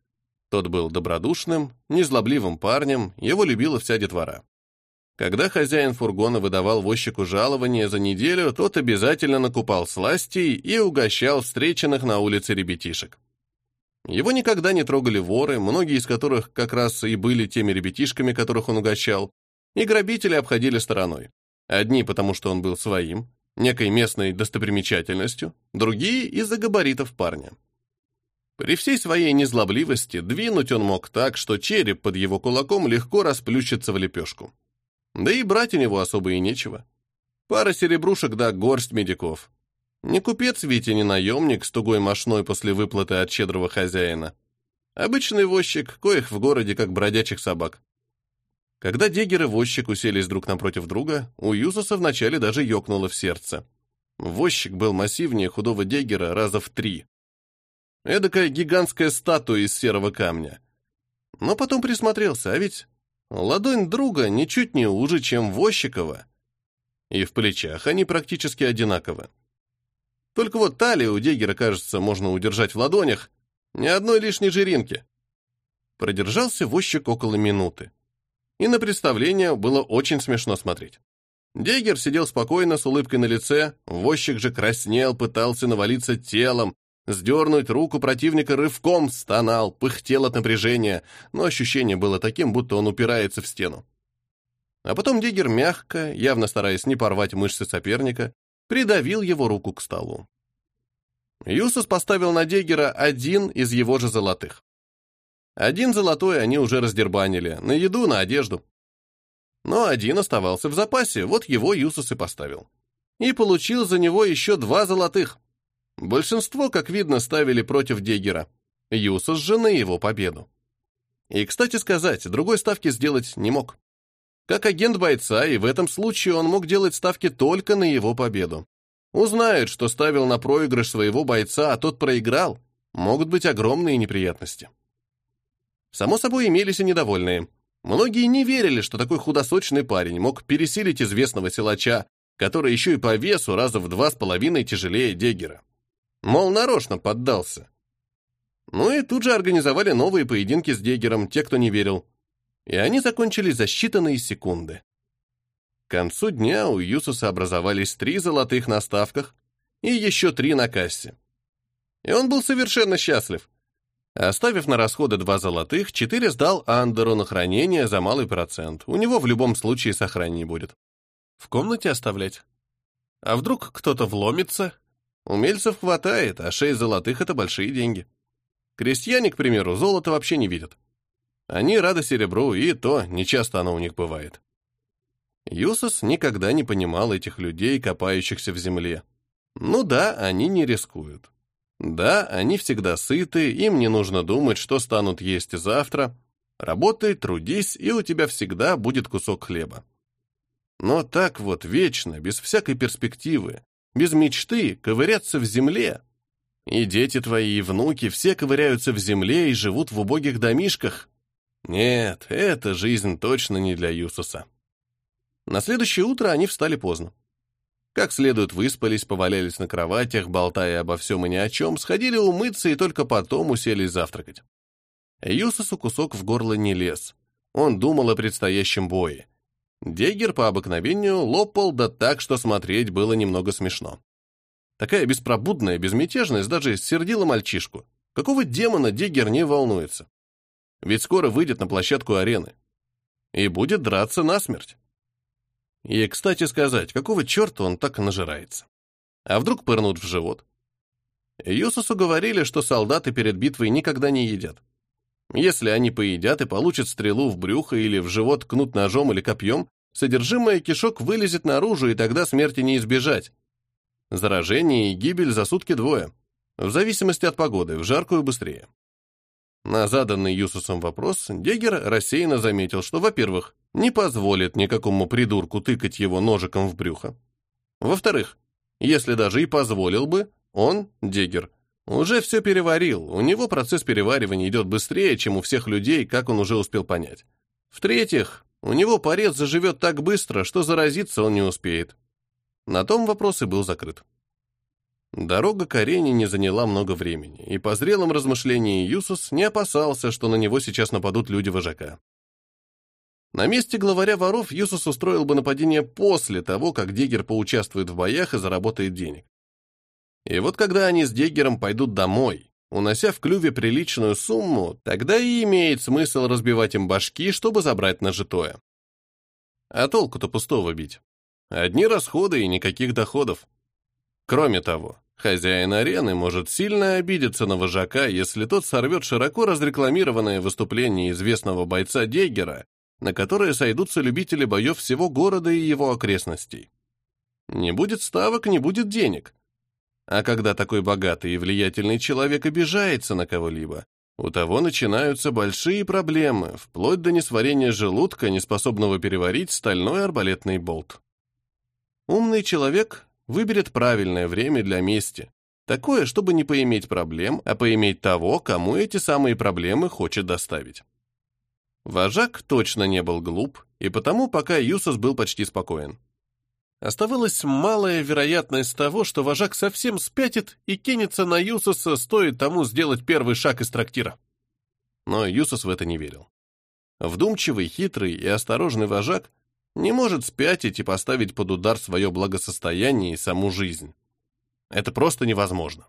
Тот был добродушным, незлобливым парнем, его любила вся детвора. Когда хозяин фургона выдавал возчику жалование за неделю, тот обязательно накупал сластей и угощал встреченных на улице ребятишек. Его никогда не трогали воры, многие из которых как раз и были теми ребятишками, которых он угощал, и грабители обходили стороной. Одни потому, что он был своим, некой местной достопримечательностью, другие из-за габаритов парня. При всей своей незлобливости двинуть он мог так, что череп под его кулаком легко расплющится в лепешку. Да и брать у него особо и нечего. Пара серебрушек да горсть медиков. Не купец ведь и не наемник с тугой мошной после выплаты от щедрого хозяина. Обычный возчик, коих в городе как бродячих собак. Когда Деггер и возчик уселись друг напротив друга, у Юсуса вначале даже ёкнуло в сердце. Возчик был массивнее худого Деггера раза в три. Эдакая гигантская статуя из серого камня. Но потом присмотрелся, а ведь ладонь друга ничуть не уже, чем возчикова. И в плечах они практически одинаковы. Только вот талию у Деггера, кажется, можно удержать в ладонях, ни одной лишней жиринки. Продержался возчик около минуты. И на представление было очень смешно смотреть. Деггер сидел спокойно, с улыбкой на лице, возчик же краснел, пытался навалиться телом, сдернуть руку противника рывком, стонал, пыхтел от напряжения, но ощущение было таким, будто он упирается в стену. А потом Деггер мягко, явно стараясь не порвать мышцы соперника, придавил его руку к столу. Юсус поставил на Деггера один из его же золотых. Один золотой они уже раздербанили, на еду, на одежду. Но один оставался в запасе, вот его Юсус и поставил. И получил за него еще два золотых. Большинство, как видно, ставили против Деггера. Юсус же на его победу. И, кстати сказать, другой ставки сделать не мог. Как агент бойца, и в этом случае он мог делать ставки только на его победу. Узнают, что ставил на проигрыш своего бойца, а тот проиграл, могут быть огромные неприятности. Само собой, имелись и недовольные. Многие не верили, что такой худосочный парень мог пересилить известного силача, который еще и по весу раза в два с половиной тяжелее Деггера. Мол, нарочно поддался. Ну и тут же организовали новые поединки с Деггером, те, кто не верил. И они закончились за считанные секунды. К концу дня у Юсуса образовались три золотых на ставках и еще три на кассе. И он был совершенно счастлив. Оставив на расходы два золотых, четыре сдал Андеру на хранение за малый процент. У него в любом случае сохран не будет. В комнате оставлять. А вдруг кто-то вломится? Умельцев хватает, а шесть золотых — это большие деньги. Крестьяне, к примеру, золото вообще не видят. Они рады серебру, и то нечасто оно у них бывает. Юсус никогда не понимал этих людей, копающихся в земле. Ну да, они не рискуют. Да, они всегда сыты, им не нужно думать, что станут есть завтра. Работай, трудись, и у тебя всегда будет кусок хлеба. Но так вот вечно, без всякой перспективы, без мечты, ковыряться в земле. И дети твои, и внуки все ковыряются в земле и живут в убогих домишках. Нет, эта жизнь точно не для Юсуса. На следующее утро они встали поздно. Как следует выспались, повалялись на кроватях, болтая обо всем и ни о чем, сходили умыться и только потом уселись завтракать. Юсусу кусок в горло не лез. Он думал о предстоящем бое. Деггер по обыкновению лопал, да так, что смотреть было немного смешно. Такая беспробудная безмятежность даже сердила мальчишку. Какого демона Деггер не волнуется? Ведь скоро выйдет на площадку арены. И будет драться насмерть. И, кстати сказать, какого черта он так нажирается? А вдруг пырнут в живот? Юсусу говорили, что солдаты перед битвой никогда не едят. Если они поедят и получат стрелу в брюхо или в живот ткнут ножом или копьем, содержимое кишок вылезет наружу, и тогда смерти не избежать. Заражение и гибель за сутки двое. В зависимости от погоды, в жаркую быстрее. На заданный Юсусом вопрос Деггер рассеянно заметил, что, во-первых, не позволит никакому придурку тыкать его ножиком в брюхо. Во-вторых, если даже и позволил бы, он, Деггер, уже все переварил, у него процесс переваривания идет быстрее, чем у всех людей, как он уже успел понять. В-третьих, у него порез заживет так быстро, что заразиться он не успеет. На том вопрос и был закрыт. Дорога к арене не заняла много времени, и по зрелым размышлениям Юсус не опасался, что на него сейчас нападут люди вожака. На месте главаря воров Юсус устроил бы нападение после того, как Деггер поучаствует в боях и заработает денег. И вот когда они с Деггером пойдут домой, унося в клюве приличную сумму, тогда и имеет смысл разбивать им башки, чтобы забрать нажитое. А толку-то пустого бить? Одни расходы и никаких доходов. Кроме того, хозяин арены может сильно обидеться на вожака, если тот сорвет широко разрекламированное выступление известного бойца Деггера, на которое сойдутся любители боев всего города и его окрестностей. Не будет ставок, не будет денег. А когда такой богатый и влиятельный человек обижается на кого-либо, у того начинаются большие проблемы, вплоть до несварения желудка, неспособного переварить стальной арбалетный болт. Умный человек выберет правильное время для мести, такое, чтобы не поиметь проблем, а поиметь того, кому эти самые проблемы хочет доставить. Вожак точно не был глуп, и потому пока Юсус был почти спокоен. Оставалась малая вероятность того, что вожак совсем спятит и кинется на Юсуса, стоит тому сделать первый шаг из трактира. Но Юсус в это не верил. Вдумчивый, хитрый и осторожный вожак не может спятить и поставить под удар свое благосостояние и саму жизнь. Это просто невозможно.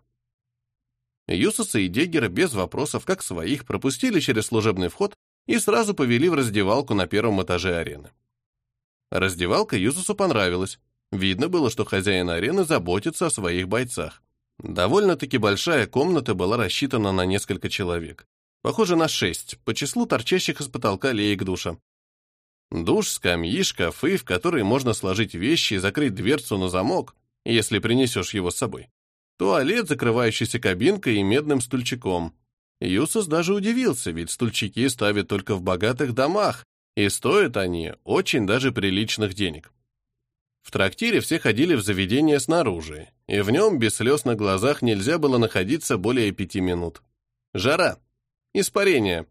Юсуса и Деггера без вопросов, как своих, пропустили через служебный вход и сразу повели в раздевалку на первом этаже арены. Раздевалка Юсусу понравилась. Видно было, что хозяин арены заботится о своих бойцах. Довольно-таки большая комната была рассчитана на несколько человек. Похоже, на шесть, по числу торчащих из потолка леек душа. Душ, скамьи, шкафы, в которые можно сложить вещи и закрыть дверцу на замок, если принесешь его с собой. Туалет, закрывающийся кабинкой и медным стульчиком. Юсус даже удивился, ведь стульчики ставят только в богатых домах, и стоят они очень даже приличных денег. В трактире все ходили в заведение снаружи, и в нем без слез на глазах нельзя было находиться более пяти минут. Жара. Испарение.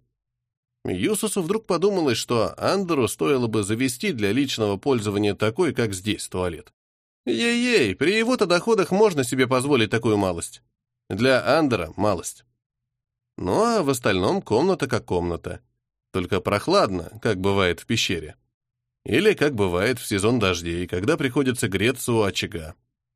Юсусу вдруг подумалось, что Андеру стоило бы завести для личного пользования такой, как здесь, туалет. Ей-ей, при его-то доходах можно себе позволить такую малость. Для Андера малость. Ну а в остальном комната как комната. Только прохладно, как бывает в пещере. Или как бывает в сезон дождей, когда приходится греться у очага.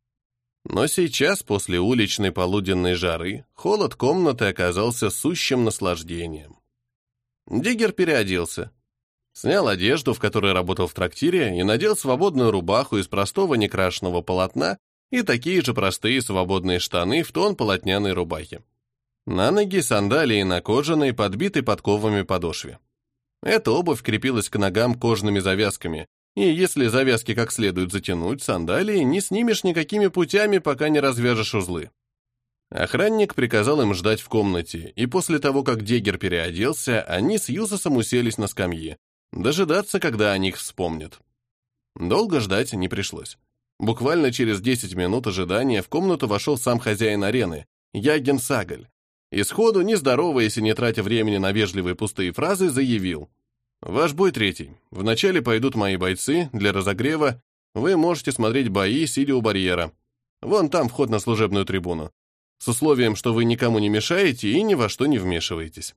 Но сейчас, после уличной полуденной жары, холод комнаты оказался сущим наслаждением. Деггер переоделся. Снял одежду, в которой работал в трактире, и надел свободную рубаху из простого некрашенного полотна и такие же простые свободные штаны в тон полотняной рубахи. На ноги сандалии на кожаной, подбитой подковами подошве. Эта обувь крепилась к ногам кожаными завязками, и если завязки как следует затянуть, сандалии не снимешь никакими путями, пока не развяжешь узлы. Охранник приказал им ждать в комнате, и после того, как Деггер переоделся, они с Юсусом уселись на скамьи, дожидаться, когда о них вспомнят. Долго ждать не пришлось. Буквально через десять минут ожидания в комнату вошел сам хозяин арены, Ягген Сагаль, и сходу, не здороваясь и не тратя времени на вежливые пустые фразы, заявил: «Ваш бой третий. Вначале пойдут мои бойцы для разогрева. Вы можете смотреть бои, сидя у барьера. Вон там вход на служебную трибуну. С условием, что вы никому не мешаете и ни во что не вмешиваетесь.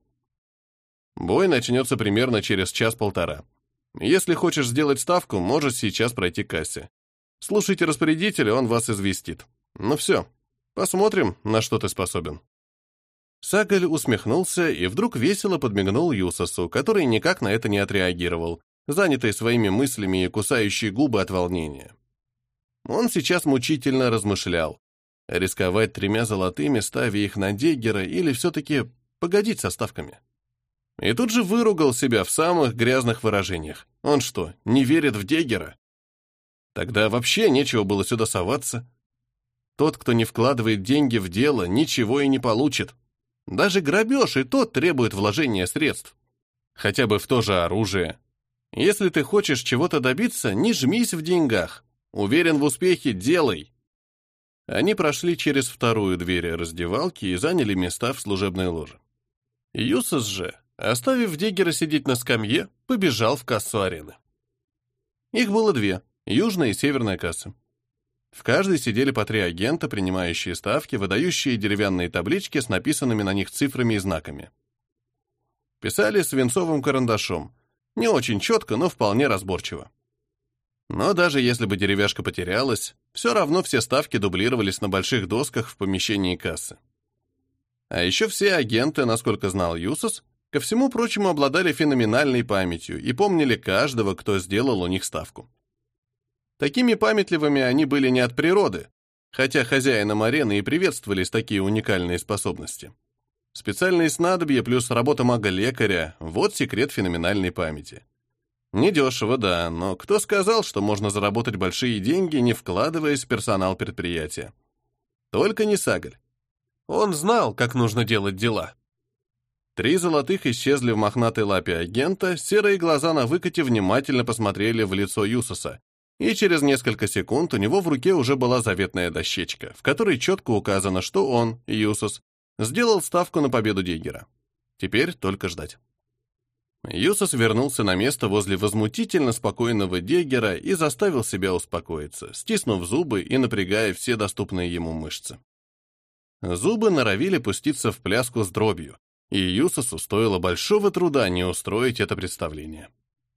Бой начнется примерно через час-полтора. Если хочешь сделать ставку, можешь сейчас пройти к кассе. Слушайте распорядителя, он вас известит. Ну все, посмотрим, на что ты способен». Сагаль усмехнулся и вдруг весело подмигнул Юсусу, который никак на это не отреагировал, занятый своими мыслями и кусающий губы от волнения. Он сейчас мучительно размышлял, рисковать тремя золотыми, ставя их на Деггера, или все-таки погодить со ставками. И тут же выругал себя в самых грязных выражениях. Он что, не верит в Деггера? Тогда вообще нечего было сюда соваться. Тот, кто не вкладывает деньги в дело, ничего и не получит. Даже грабеж и тот требует вложения средств. Хотя бы в то же оружие. Если ты хочешь чего-то добиться, не жмись в деньгах. Уверен в успехе, делай. Они прошли через вторую дверь раздевалки и заняли места в служебной ложе. Юсус же, оставив Деггера сидеть на скамье, побежал в кассу арены. Их было две, южная и северная кассы. В каждой сидели по три агента, принимающие ставки, выдающие деревянные таблички с написанными на них цифрами и знаками. Писали свинцовым карандашом. Не очень четко, но вполне разборчиво. Но даже если бы деревяшка потерялась, все равно все ставки дублировались на больших досках в помещении кассы. А еще все агенты, насколько знал Юсос, ко всему прочему обладали феноменальной памятью и помнили каждого, кто сделал у них ставку. Такими памятливыми они были не от природы, хотя хозяинам арены и приветствовались такие уникальные способности. Специальные снадобья плюс работа мага-лекаря – вот секрет феноменальной памяти. Недешево, да, но кто сказал, что можно заработать большие деньги, не вкладываясь в персонал предприятия? Только не Сагаль. Он знал, как нужно делать дела. Три золотых исчезли в мохнатой лапе агента, серые глаза на выкате внимательно посмотрели в лицо Юсоса, и через несколько секунд у него в руке уже была заветная дощечка, в которой четко указано, что он, Юсос, сделал ставку на победу Деггера. Теперь только ждать. Юсос вернулся на место возле возмутительно спокойного Деггера и заставил себя успокоиться, стиснув зубы и напрягая все доступные ему мышцы. Зубы норовили пуститься в пляску с дробью, и Юсосу стоило большого труда не устроить это представление.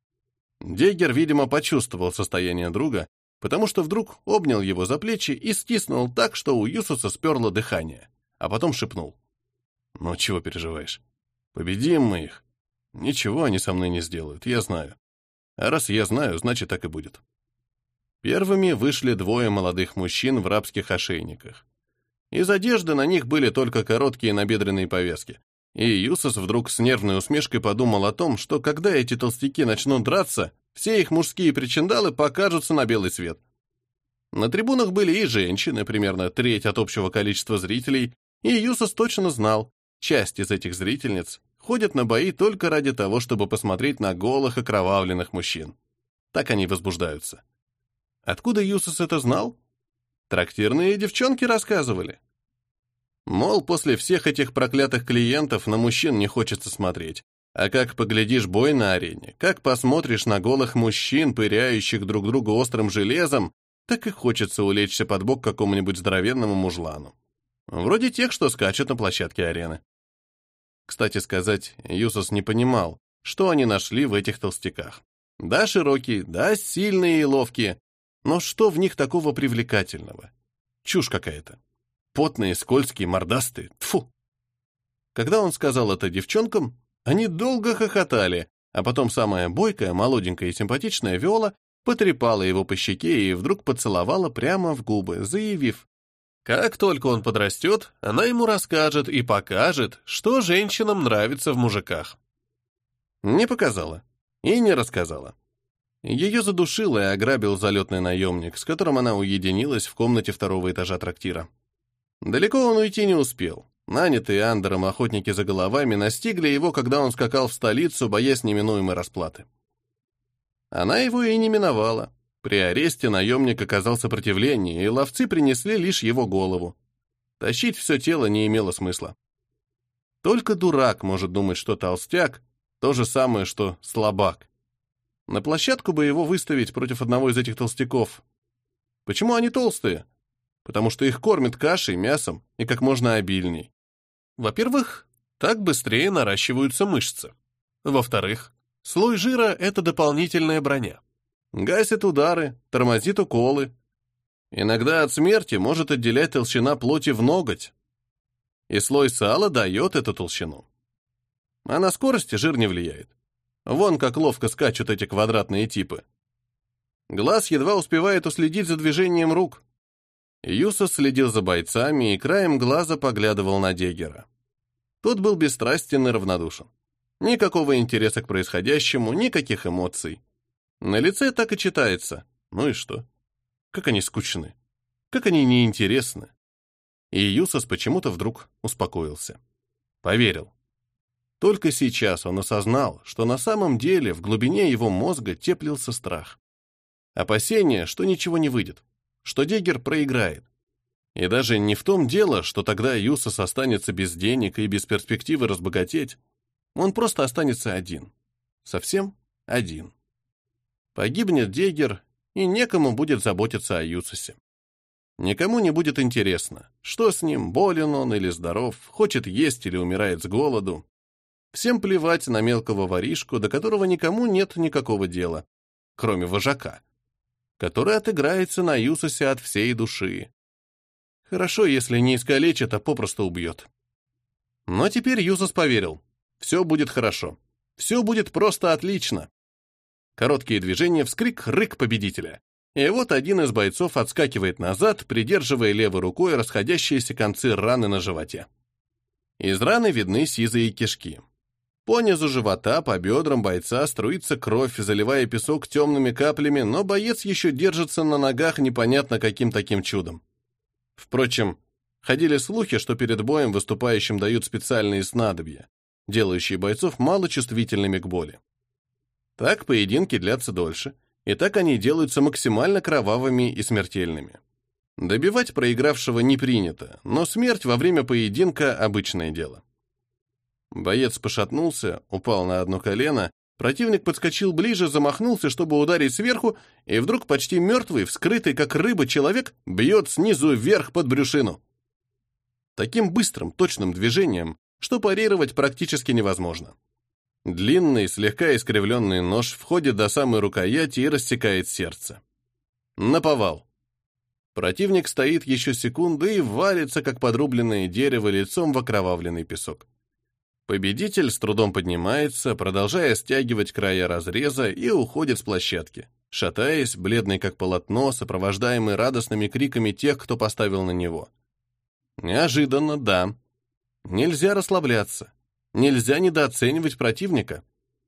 Деггер, видимо, почувствовал состояние друга, потому что вдруг обнял его за плечи и стиснул так, что у Юсоса сперло дыхание, а потом шепнул. «Ну, чего переживаешь? Победим мы их. Ничего они со мной не сделают, я знаю. А раз я знаю, значит, так и будет». Первыми вышли двое молодых мужчин в рабских ошейниках. Из одежды на них были только короткие набедренные повязки, и Юсос вдруг с нервной усмешкой подумал о том, что когда эти толстяки начнут драться, все их мужские причиндалы покажутся на белый свет. На трибунах были и женщины, примерно треть от общего количества зрителей, и Юсос точно знал, часть из этих зрительниц ходят на бои только ради того, чтобы посмотреть на голых окровавленных мужчин. Так они возбуждаются. Откуда Юсос это знал? Трактирные девчонки рассказывали. Мол, после всех этих проклятых клиентов на мужчин не хочется смотреть. А как поглядишь бой на арене, как посмотришь на голых мужчин, пыряющих друг друга острым железом, так и хочется улечься под бок какому-нибудь здоровенному мужлану. Вроде тех, что скачут на площадке арены. Кстати сказать, Юсос не понимал, что они нашли в этих толстяках. Да, широкие, да, сильные и ловкие, но что в них такого привлекательного? Чушь какая-то. Потные, скользкие, мордастые. Тьфу! Когда он сказал это девчонкам, они долго хохотали, а потом самая бойкая, молоденькая и симпатичная Виола потрепала его по щеке и вдруг поцеловала прямо в губы, заявив: как только он подрастет, она ему расскажет и покажет, что женщинам нравится в мужиках. Не показала и не рассказала. Ее задушил и ограбил залетный наемник, с которым она уединилась в комнате второго этажа трактира. Далеко он уйти не успел. Нанятые Андером охотники за головами настигли его, когда он скакал в столицу, боясь неминуемой расплаты. Она его и не миновала. При аресте наемник оказал сопротивление, и ловцы принесли лишь его голову. Тащить все тело не имело смысла. Только дурак может думать, что толстяк — то же самое, что слабак. На площадку бы его выставить против одного из этих толстяков. Почему они толстые? Потому что их кормят кашей, мясом и как можно обильней. Во-первых, так быстрее наращиваются мышцы. Во-вторых, слой жира — это дополнительная броня. Гасит удары, тормозит уколы. Иногда от смерти может отделять толщина плоти в ноготь. И слой сала дает эту толщину. А на скорости жир не влияет. Вон как ловко скачут эти квадратные типы. Глаз едва успевает уследить за движением рук. Юсос следил за бойцами и краем глаза поглядывал на Деггера. Тот был бесстрастен и равнодушен. Никакого интереса к происходящему, никаких эмоций. На лице так и читается. Ну и что? Как они скучны. Как они неинтересны. И Юсос почему-то вдруг успокоился. Поверил. Только сейчас он осознал, что на самом деле в глубине его мозга теплился страх. Опасение, что ничего не выйдет, что Деггер проиграет. И даже не в том дело, что тогда Юсос останется без денег и без перспективы разбогатеть. Он просто останется один. Совсем один. Погибнет Деггер, и некому будет заботиться о Юсосе. Никому не будет интересно, что с ним, болен он или здоров, хочет есть или умирает с голоду. Всем плевать на мелкого воришку, до которого никому нет никакого дела, кроме вожака, который отыграется на Юсусе от всей души. Хорошо, если не искалечит, а попросту убьет. Но теперь Юсус поверил. Все будет хорошо. Все будет просто отлично. Короткие движения, вскрик, рык победителя. И вот один из бойцов отскакивает назад, придерживая левой рукой расходящиеся концы раны на животе. Из раны видны сизые кишки. По низу живота, по бедрам бойца струится кровь, заливая песок темными каплями, но боец еще держится на ногах непонятно каким таким чудом. Впрочем, ходили слухи, что перед боем выступающим дают специальные снадобья, делающие бойцов малочувствительными к боли. Так поединки длятся дольше, и так они делаются максимально кровавыми и смертельными. Добивать проигравшего не принято, но смерть во время поединка – обычное дело. Боец пошатнулся, упал на одно колено, противник подскочил ближе, замахнулся, чтобы ударить сверху, и вдруг почти мертвый, вскрытый как рыба человек, бьет снизу вверх под брюшину. Таким быстрым, точным движением, что парировать практически невозможно. Длинный, слегка искривленный нож входит до самой рукояти и рассекает сердце. Наповал. Противник стоит еще секунды и валится, как подрубленное дерево, лицом в окровавленный песок. Победитель с трудом поднимается, продолжая стягивать края разреза, и уходит с площадки, шатаясь, бледный как полотно, сопровождаемый радостными криками тех, кто поставил на него. Неожиданно, да. Нельзя расслабляться. Нельзя недооценивать противника.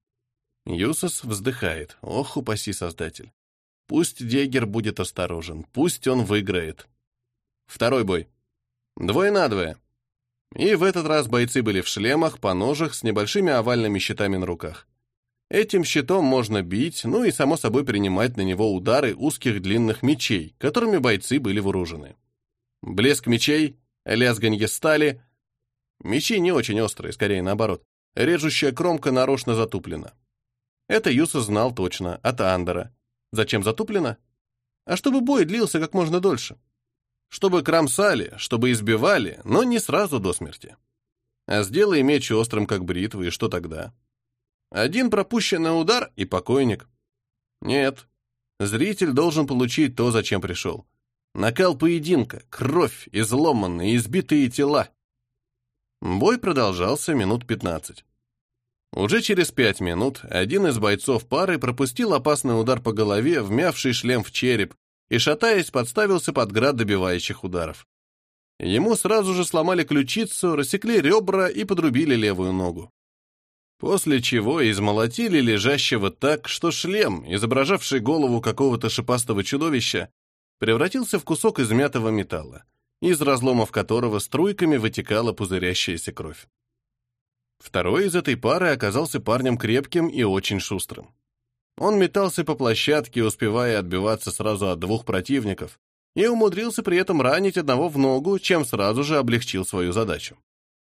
Юсус вздыхает. Ох, упаси Создатель. Пусть Дегер будет осторожен, пусть он выиграет. Второй бой. Двое на двое. И в этот раз бойцы были в шлемах, по ножах, с небольшими овальными щитами на руках. Этим щитом можно бить, ну и, само собой, принимать на него удары узких длинных мечей, которыми бойцы были вооружены. Блеск мечей, лязганье стали. Мечи не очень острые, скорее наоборот. Режущая кромка нарочно затуплена. Это Юсус знал точно, от Андера. Зачем затуплено? А чтобы бой длился как можно дольше. Чтобы кромсали, чтобы избивали, но не сразу до смерти. А сделай меч острым, как бритва, и что тогда? Один пропущенный удар — и покойник. Нет. Зритель должен получить то, зачем пришел. Накал поединка, кровь, изломанные, избитые тела. Бой продолжался минут пятнадцать. Уже через пять минут один из бойцов пары пропустил опасный удар по голове, вмявший шлем в череп, и, шатаясь, подставился под град добивающих ударов. Ему сразу же сломали ключицу, рассекли ребра и подрубили левую ногу. После чего измолотили лежащего так, что шлем, изображавший голову какого-то шипастого чудовища, превратился в кусок измятого металла, из разломов которого струйками вытекала пузырящаяся кровь. Второй из этой пары оказался парнем крепким и очень шустрым. Он метался по площадке, успевая отбиваться сразу от двух противников, и умудрился при этом ранить одного в ногу, чем сразу же облегчил свою задачу.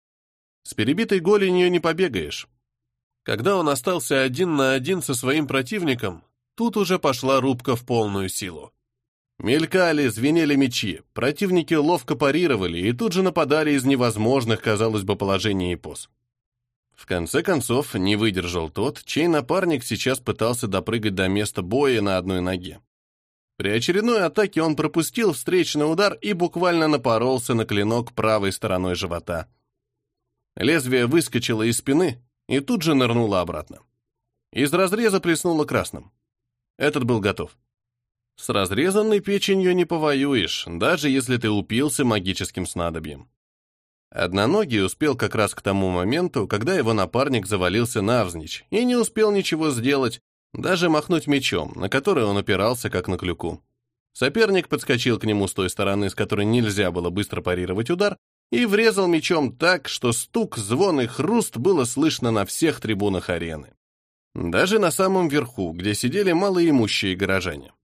С перебитой голенью не побегаешь. Когда он остался один на один со своим противником, тут уже пошла рубка в полную силу. Мелькали, звенели мечи, противники ловко парировали и тут же нападали из невозможных, казалось бы, положений и поз. В конце концов, не выдержал тот, чей напарник сейчас пытался допрыгать до места боя на одной ноге. При очередной атаке он пропустил встречный удар и буквально напоролся на клинок правой стороной живота. Лезвие выскочило из спины и тут же нырнуло обратно. Из разреза плеснуло красным. Этот был готов. С разрезанной печенью не повоюешь, даже если ты упился магическим снадобьем. Одноногий успел как раз к тому моменту, когда его напарник завалился навзничь и не успел ничего сделать, даже махнуть мечом, на который он опирался, как на клюку. Соперник подскочил к нему с той стороны, с которой нельзя было быстро парировать удар, и врезал мечом так, что стук, звон и хруст было слышно на всех трибунах арены. Даже на самом верху, где сидели малоимущие горожане.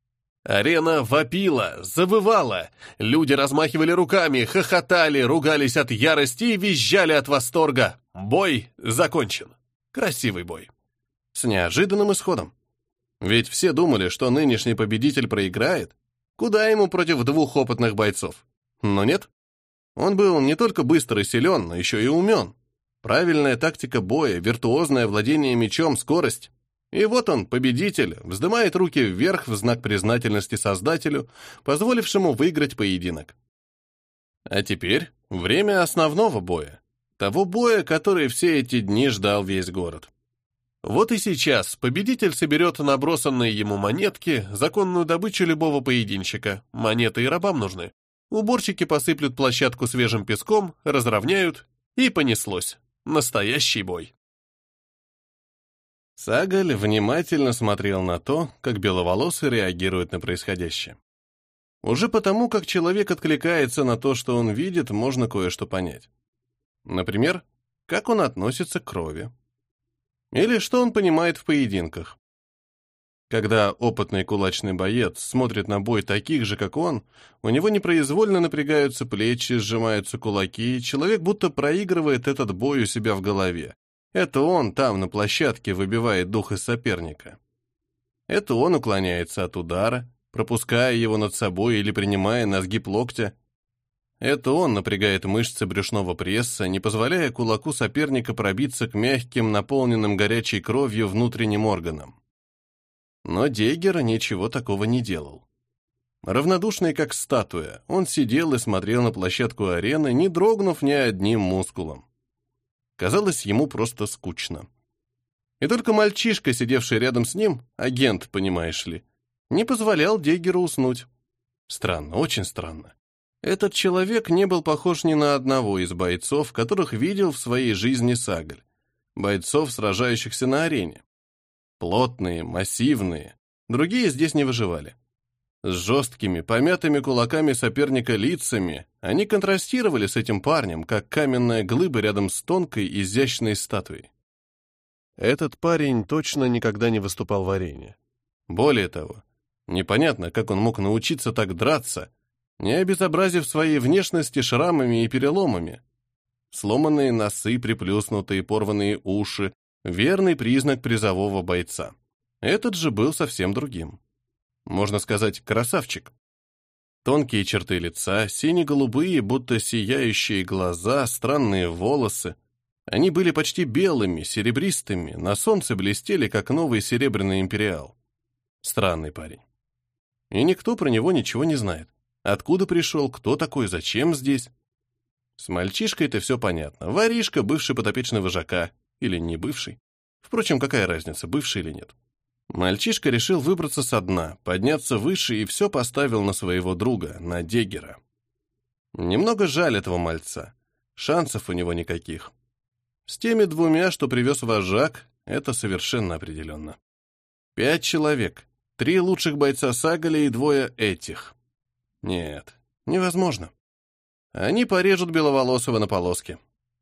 Арена вопила, завывала, люди размахивали руками, хохотали, ругались от ярости и визжали от восторга. Бой закончен. Красивый бой. С неожиданным исходом. Ведь все думали, что нынешний победитель проиграет. Куда ему против двух опытных бойцов? Но нет. Он был не только быстр и силен, но еще и умен. Правильная тактика боя, виртуозное владение мечом, скорость. И вот он, победитель, вздымает руки вверх в знак признательности Создателю, позволившему выиграть поединок. А теперь время основного боя. Того боя, который все эти дни ждал весь город. Вот и сейчас победитель соберет набросанные ему монетки, законную добычу любого поединщика. Монеты и рабам нужны. Уборщики посыплют площадку свежим песком, разровняют, и понеслось. Настоящий бой. Сагаль внимательно смотрел на то, как беловолосый реагирует на происходящее. Уже потому, как человек откликается на то, что он видит, можно кое-что понять. Например, как он относится к крови. Или что он понимает в поединках. Когда опытный кулачный боец смотрит на бой таких же, как он, у него непроизвольно напрягаются плечи, сжимаются кулаки, и человек будто проигрывает этот бой у себя в голове. Это он там, на площадке, выбивает дух из соперника. Это он уклоняется от удара, пропуская его над собой или принимая на сгиб локтя. Это он напрягает мышцы брюшного пресса, не позволяя кулаку соперника пробиться к мягким, наполненным горячей кровью внутренним органам. Но Деггер ничего такого не делал. Равнодушный как статуя, он сидел и смотрел на площадку арены, не дрогнув ни одним мускулом. Казалось, ему просто скучно. И только мальчишка, сидевший рядом с ним, агент, понимаешь ли, не позволял Деггеру уснуть. Странно, очень странно. Этот человек не был похож ни на одного из бойцов, которых видел в своей жизни Сагаль. Бойцов, сражающихся на арене. Плотные, массивные. Другие здесь не выживали. С жесткими, помятыми кулаками соперника лицами они контрастировали с этим парнем, как каменная глыба рядом с тонкой, изящной статуей. Этот парень точно никогда не выступал в арене. Более того, непонятно, как он мог научиться так драться, не обезобразив своей внешности шрамами и переломами. Сломанные носы, приплюснутые, порванные уши — верный признак призового бойца. Этот же был совсем другим. Можно сказать, красавчик. Тонкие черты лица, сине-голубые, будто сияющие глаза, странные волосы. Они были почти белыми, серебристыми, на солнце блестели, как новый серебряный империал. Странный парень. И никто про него ничего не знает. Откуда пришел, кто такой, зачем здесь? С мальчишкой-то все понятно. Воришка, бывший подопечный вожака. Или не бывший. Впрочем, какая разница, бывший или нет. Мальчишка решил выбраться со дна, подняться выше и все поставил на своего друга, на Деггера. Немного жаль этого мальца. Шансов у него никаких. С теми двумя, что привез вожак, это совершенно определенно. Пять человек. Три лучших бойца Сагаля и двое этих. Нет, невозможно. Они порежут Беловолосого на полоски.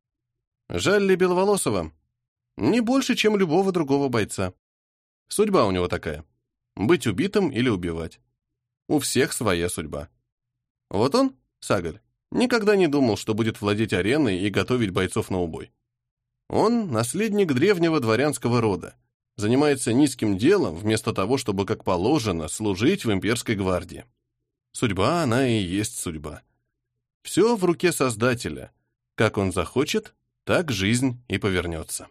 Жаль ли Беловолосого? Не больше, чем любого другого бойца. Судьба у него такая. Быть убитым или убивать. У всех своя судьба. Вот он, Сагаль, никогда не думал, что будет владеть ареной и готовить бойцов на убой. Он наследник древнего дворянского рода, занимается низким делом вместо того, чтобы, как положено, служить в имперской гвардии. Судьба, она и есть судьба. Все в руке Создателя. Как он захочет, так жизнь и повернется.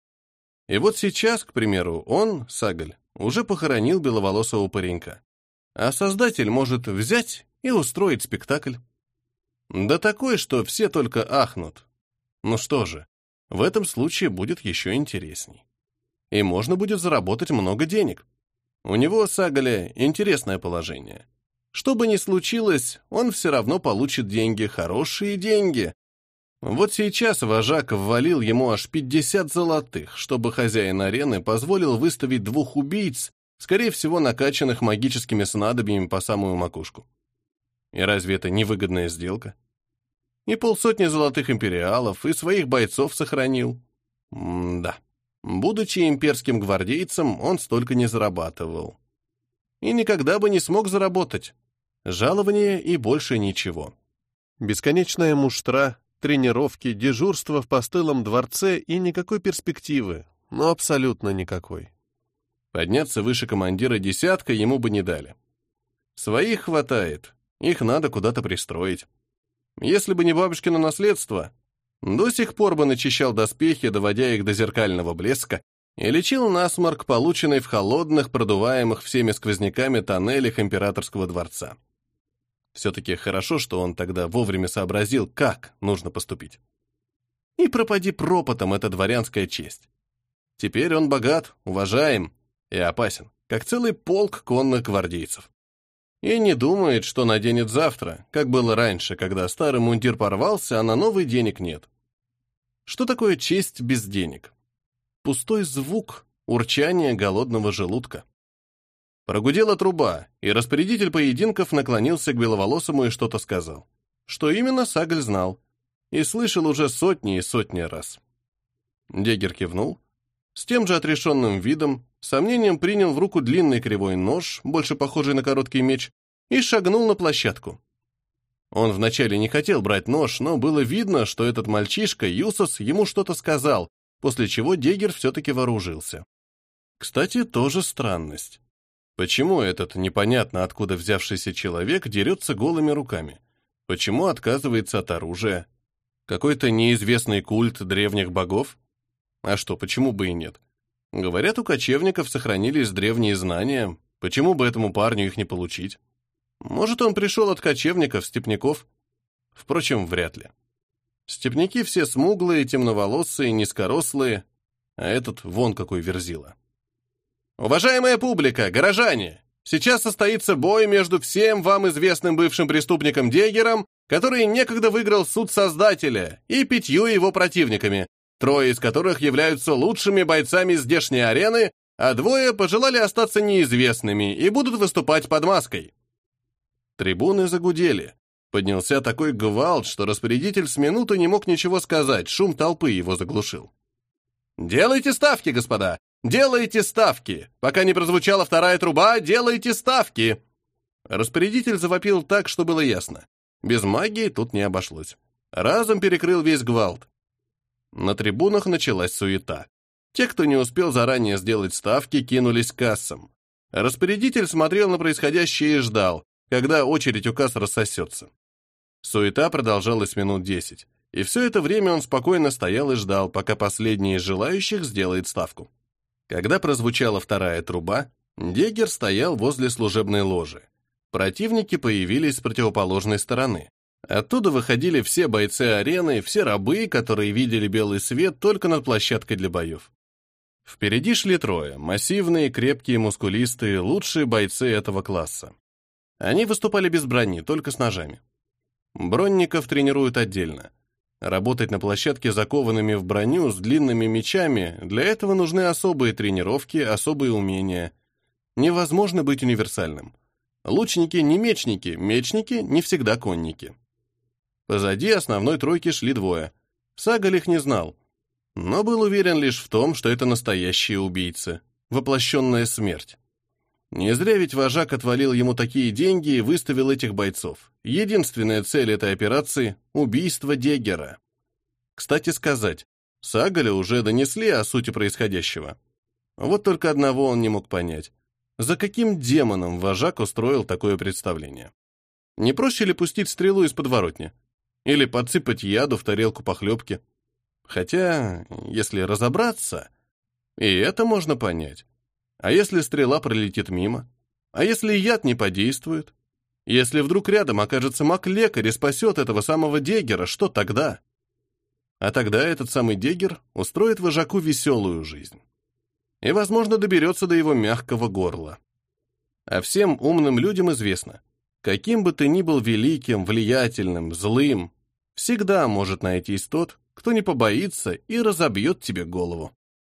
И вот сейчас, к примеру, он, Сагаль, уже похоронил беловолосого паренька. А Создатель может взять и устроить спектакль. Да такой, что все только ахнут. Ну что же, в этом случае будет еще интересней. И можно будет заработать много денег. У него, Сагаля, интересное положение. Что бы ни случилось, он все равно получит деньги, хорошие деньги. Вот сейчас вожак ввалил ему аж пятьдесят золотых, чтобы хозяин арены позволил выставить двух убийц, скорее всего, накачанных магическими снадобьями по самую макушку. И разве это не выгодная сделка? И полсотни золотых империалов, и своих бойцов сохранил. М-да. Будучи имперским гвардейцем, он столько не зарабатывал. И никогда бы не смог заработать. Жалование и больше ничего. Бесконечная муштра, тренировки, дежурство в постылом дворце и никакой перспективы. Ну, абсолютно никакой. Подняться выше командира десятка ему бы не дали. Своих хватает, их надо куда-то пристроить. Если бы не бабушкино наследство, до сих пор бы начищал доспехи, доводя их до зеркального блеска, и лечил насморк, полученный в холодных, продуваемых всеми сквозняками тоннелях императорского дворца. Все-таки хорошо, что он тогда вовремя сообразил, как нужно поступить. И пропади пропотом эта дворянская честь. Теперь он богат, уважаем и опасен, как целый полк конных гвардейцев. И не думает, что наденет завтра, как было раньше, когда старый мундир порвался, а на новый денег нет. Что такое честь без денег? Пустой звук, урчание голодного желудка. Прогудела труба, и распорядитель поединков наклонился к беловолосому и что-то сказал. Что именно, Сагль знал. И слышал уже сотни и сотни раз. Дегер кивнул. С тем же отрешенным видом, сомнением принял в руку длинный кривой нож, больше похожий на короткий меч, и шагнул на площадку. Он вначале не хотел брать нож, но было видно, что этот мальчишка, Юсос, ему что-то сказал, после чего Дегер все-таки вооружился. Кстати, тоже странность. Почему этот непонятно откуда взявшийся человек дерется голыми руками? Почему отказывается от оружия? Какой-то неизвестный культ древних богов? А что, почему бы и нет? Говорят, у кочевников сохранились древние знания, почему бы этому парню их не получить? Может, он пришел от кочевников, степняков? Впрочем, вряд ли. Степняки все смуглые, темноволосые, низкорослые, а этот вон какой верзила. Уважаемая публика, горожане! Сейчас состоится бой между всем вам известным бывшим преступником Дегером, который некогда выиграл суд Создателя, и пятью его противниками, трое из которых являются лучшими бойцами здешней арены, а двое пожелали остаться неизвестными и будут выступать под маской. Трибуны загудели. Поднялся такой гвалт, что распорядитель с минуты не мог ничего сказать, шум толпы его заглушил. «Делайте ставки, господа! Делайте ставки! Пока не прозвучала вторая труба, делайте ставки!» Распорядитель завопил так, что было ясно. Без магии тут не обошлось. Разом перекрыл весь гвалт. На трибунах началась суета. Те, кто не успел заранее сделать ставки, кинулись к кассам. Распорядитель смотрел на происходящее и ждал, когда очередь у касс рассосется. Суета продолжалась минут десять, и все это время он спокойно стоял и ждал, пока последний из желающих сделает ставку. Когда прозвучала вторая труба, Дегер стоял возле служебной ложи. Противники появились с противоположной стороны. Оттуда выходили все бойцы арены, все рабы, которые видели белый свет только над площадкой для боев. Впереди шли трое, массивные, крепкие, мускулистые, лучшие бойцы этого класса. Они выступали без брони, только с ножами. Бронников тренируют отдельно. Работать на площадке закованными в броню с длинными мечами, для этого нужны особые тренировки, особые умения. Невозможно быть универсальным. Лучники не мечники, мечники не всегда конники. Позади основной тройки шли двое. Сагаль их не знал, но был уверен лишь в том, что это настоящие убийцы, воплощенная смерть. Не зря ведь вожак отвалил ему такие деньги и выставил этих бойцов. Единственная цель этой операции — убийство Дегера. Кстати сказать, Сагаля уже донесли о сути происходящего. Вот только одного он не мог понять. За каким демоном вожак устроил такое представление? Не проще ли пустить стрелу из подворотни? Или подсыпать яду в тарелку похлебки? Хотя, если разобраться, и это можно понять. А если стрела пролетит мимо? А если яд не подействует? Если вдруг рядом окажется маг-лекарь и спасет этого самого Дегера, что тогда? А тогда этот самый Дегер устроит вожаку веселую жизнь. И, возможно, доберется до его мягкого горла. А всем умным людям известно, каким бы ты ни был великим, влиятельным, злым, всегда может найтись тот, кто не побоится и разобьет тебе голову.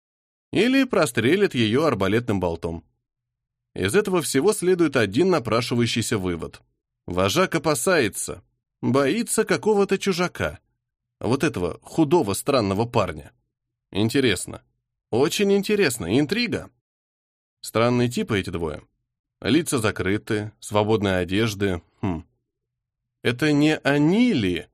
Или прострелит ее арбалетным болтом. Из этого всего следует один напрашивающийся вывод. Вожак опасается, боится какого-то чужака. Вот этого худого странного парня. Интересно. Очень интересно. Интрига. Странные типы эти двое. Лица закрыты, свободные одежды. Хм. Это не они ли?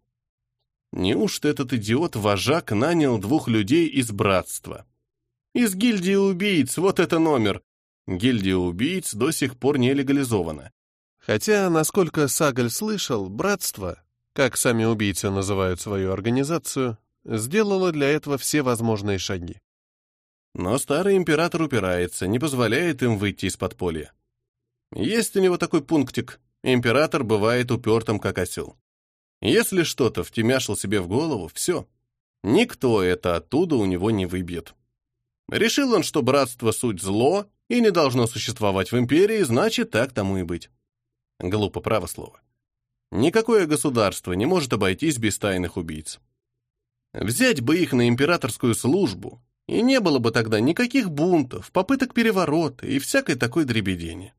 Неужто этот идиот-вожак нанял двух людей из братства? Из гильдии убийц, вот это номер. Гильдия убийц до сих пор не легализована. Хотя, насколько Сагаль слышал, братство, как сами убийцы называют свою организацию, сделало для этого все возможные шаги. Но старый император упирается, не позволяет им выйти из подполья. Есть у него такой пунктик: император бывает упертым, как осел. Если что-то втемяшил себе в голову, все. Никто это оттуда у него не выбьет. Решил он, что братство — суть зло и не должно существовать в империи, значит, так тому и быть. Глупо, право слово. Никакое государство не может обойтись без тайных убийц. Взять бы их на императорскую службу, и не было бы тогда никаких бунтов, попыток переворота и всякой такой дребедени.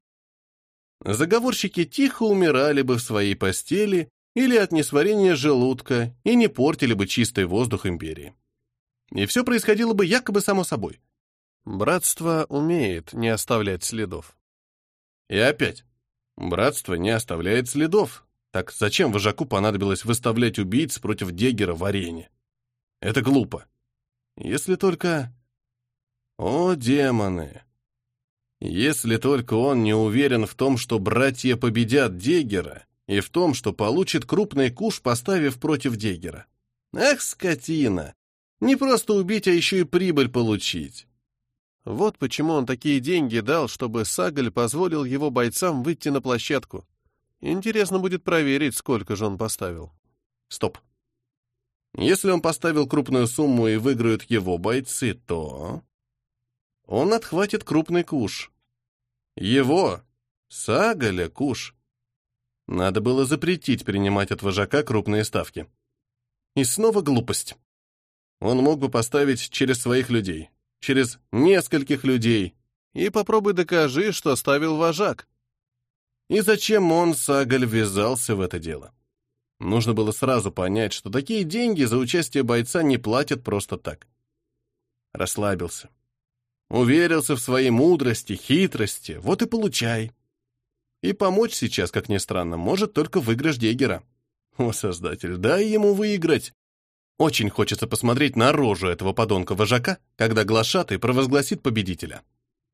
Заговорщики тихо умирали бы в своей постели или от несварения желудка и не портили бы чистый воздух империи. И все происходило бы якобы само собой. Братство умеет не оставлять следов. И опять, братство не оставляет следов. Так зачем вожаку понадобилось выставлять убийц против Деггера в арене? Это глупо. Если только... О, демоны! Если только он не уверен в том, что братья победят Деггера, и в том, что получит крупный куш, поставив против Деггера. Ах, скотина! Не просто убить, а еще и прибыль получить. Вот почему он такие деньги дал, чтобы Сагаль позволил его бойцам выйти на площадку. Интересно будет проверить, сколько же он поставил. Стоп. Если он поставил крупную сумму и выиграют его бойцы, то... он отхватит крупный куш. Его, Сагаля, куш. Надо было запретить принимать от вожака крупные ставки. И снова глупость. Он мог бы поставить через своих людей, через нескольких людей, и попробуй докажи, что ставил вожак. И зачем он, Сагаль, ввязался в это дело? Нужно было сразу понять, что такие деньги за участие бойца не платят просто так. Расслабился. Уверился в своей мудрости, хитрости, вот и получай. И помочь сейчас, как ни странно, может только выигрыш Деггера. О, Создатель, дай ему выиграть. Очень хочется посмотреть на рожу этого подонка-вожака, когда глашатай провозгласит победителя.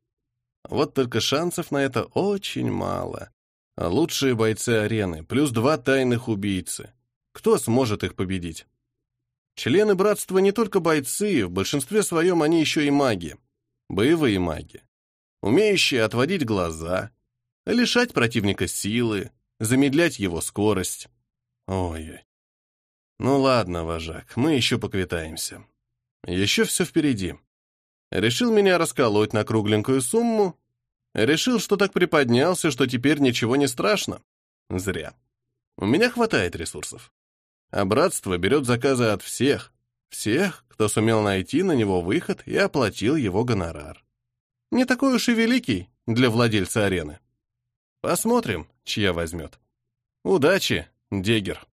Вот только шансов на это очень мало. Лучшие бойцы арены, плюс два тайных убийцы. Кто сможет их победить? Члены братства не только бойцы, в большинстве своем они еще и маги. Боевые маги. Умеющие отводить глаза, лишать противника силы, замедлять его скорость. Ой-ой. Ну ладно, вожак, мы еще поквитаемся. Еще все впереди. Решил меня расколоть на кругленькую сумму. Решил, что так приподнялся, что теперь ничего не страшно. Зря. У меня хватает ресурсов. А братство берет заказы от всех. Всех, кто сумел найти на него выход и оплатил его гонорар. Не такой уж и великий для владельца арены. Посмотрим, чья возьмет. Удачи, Деггер.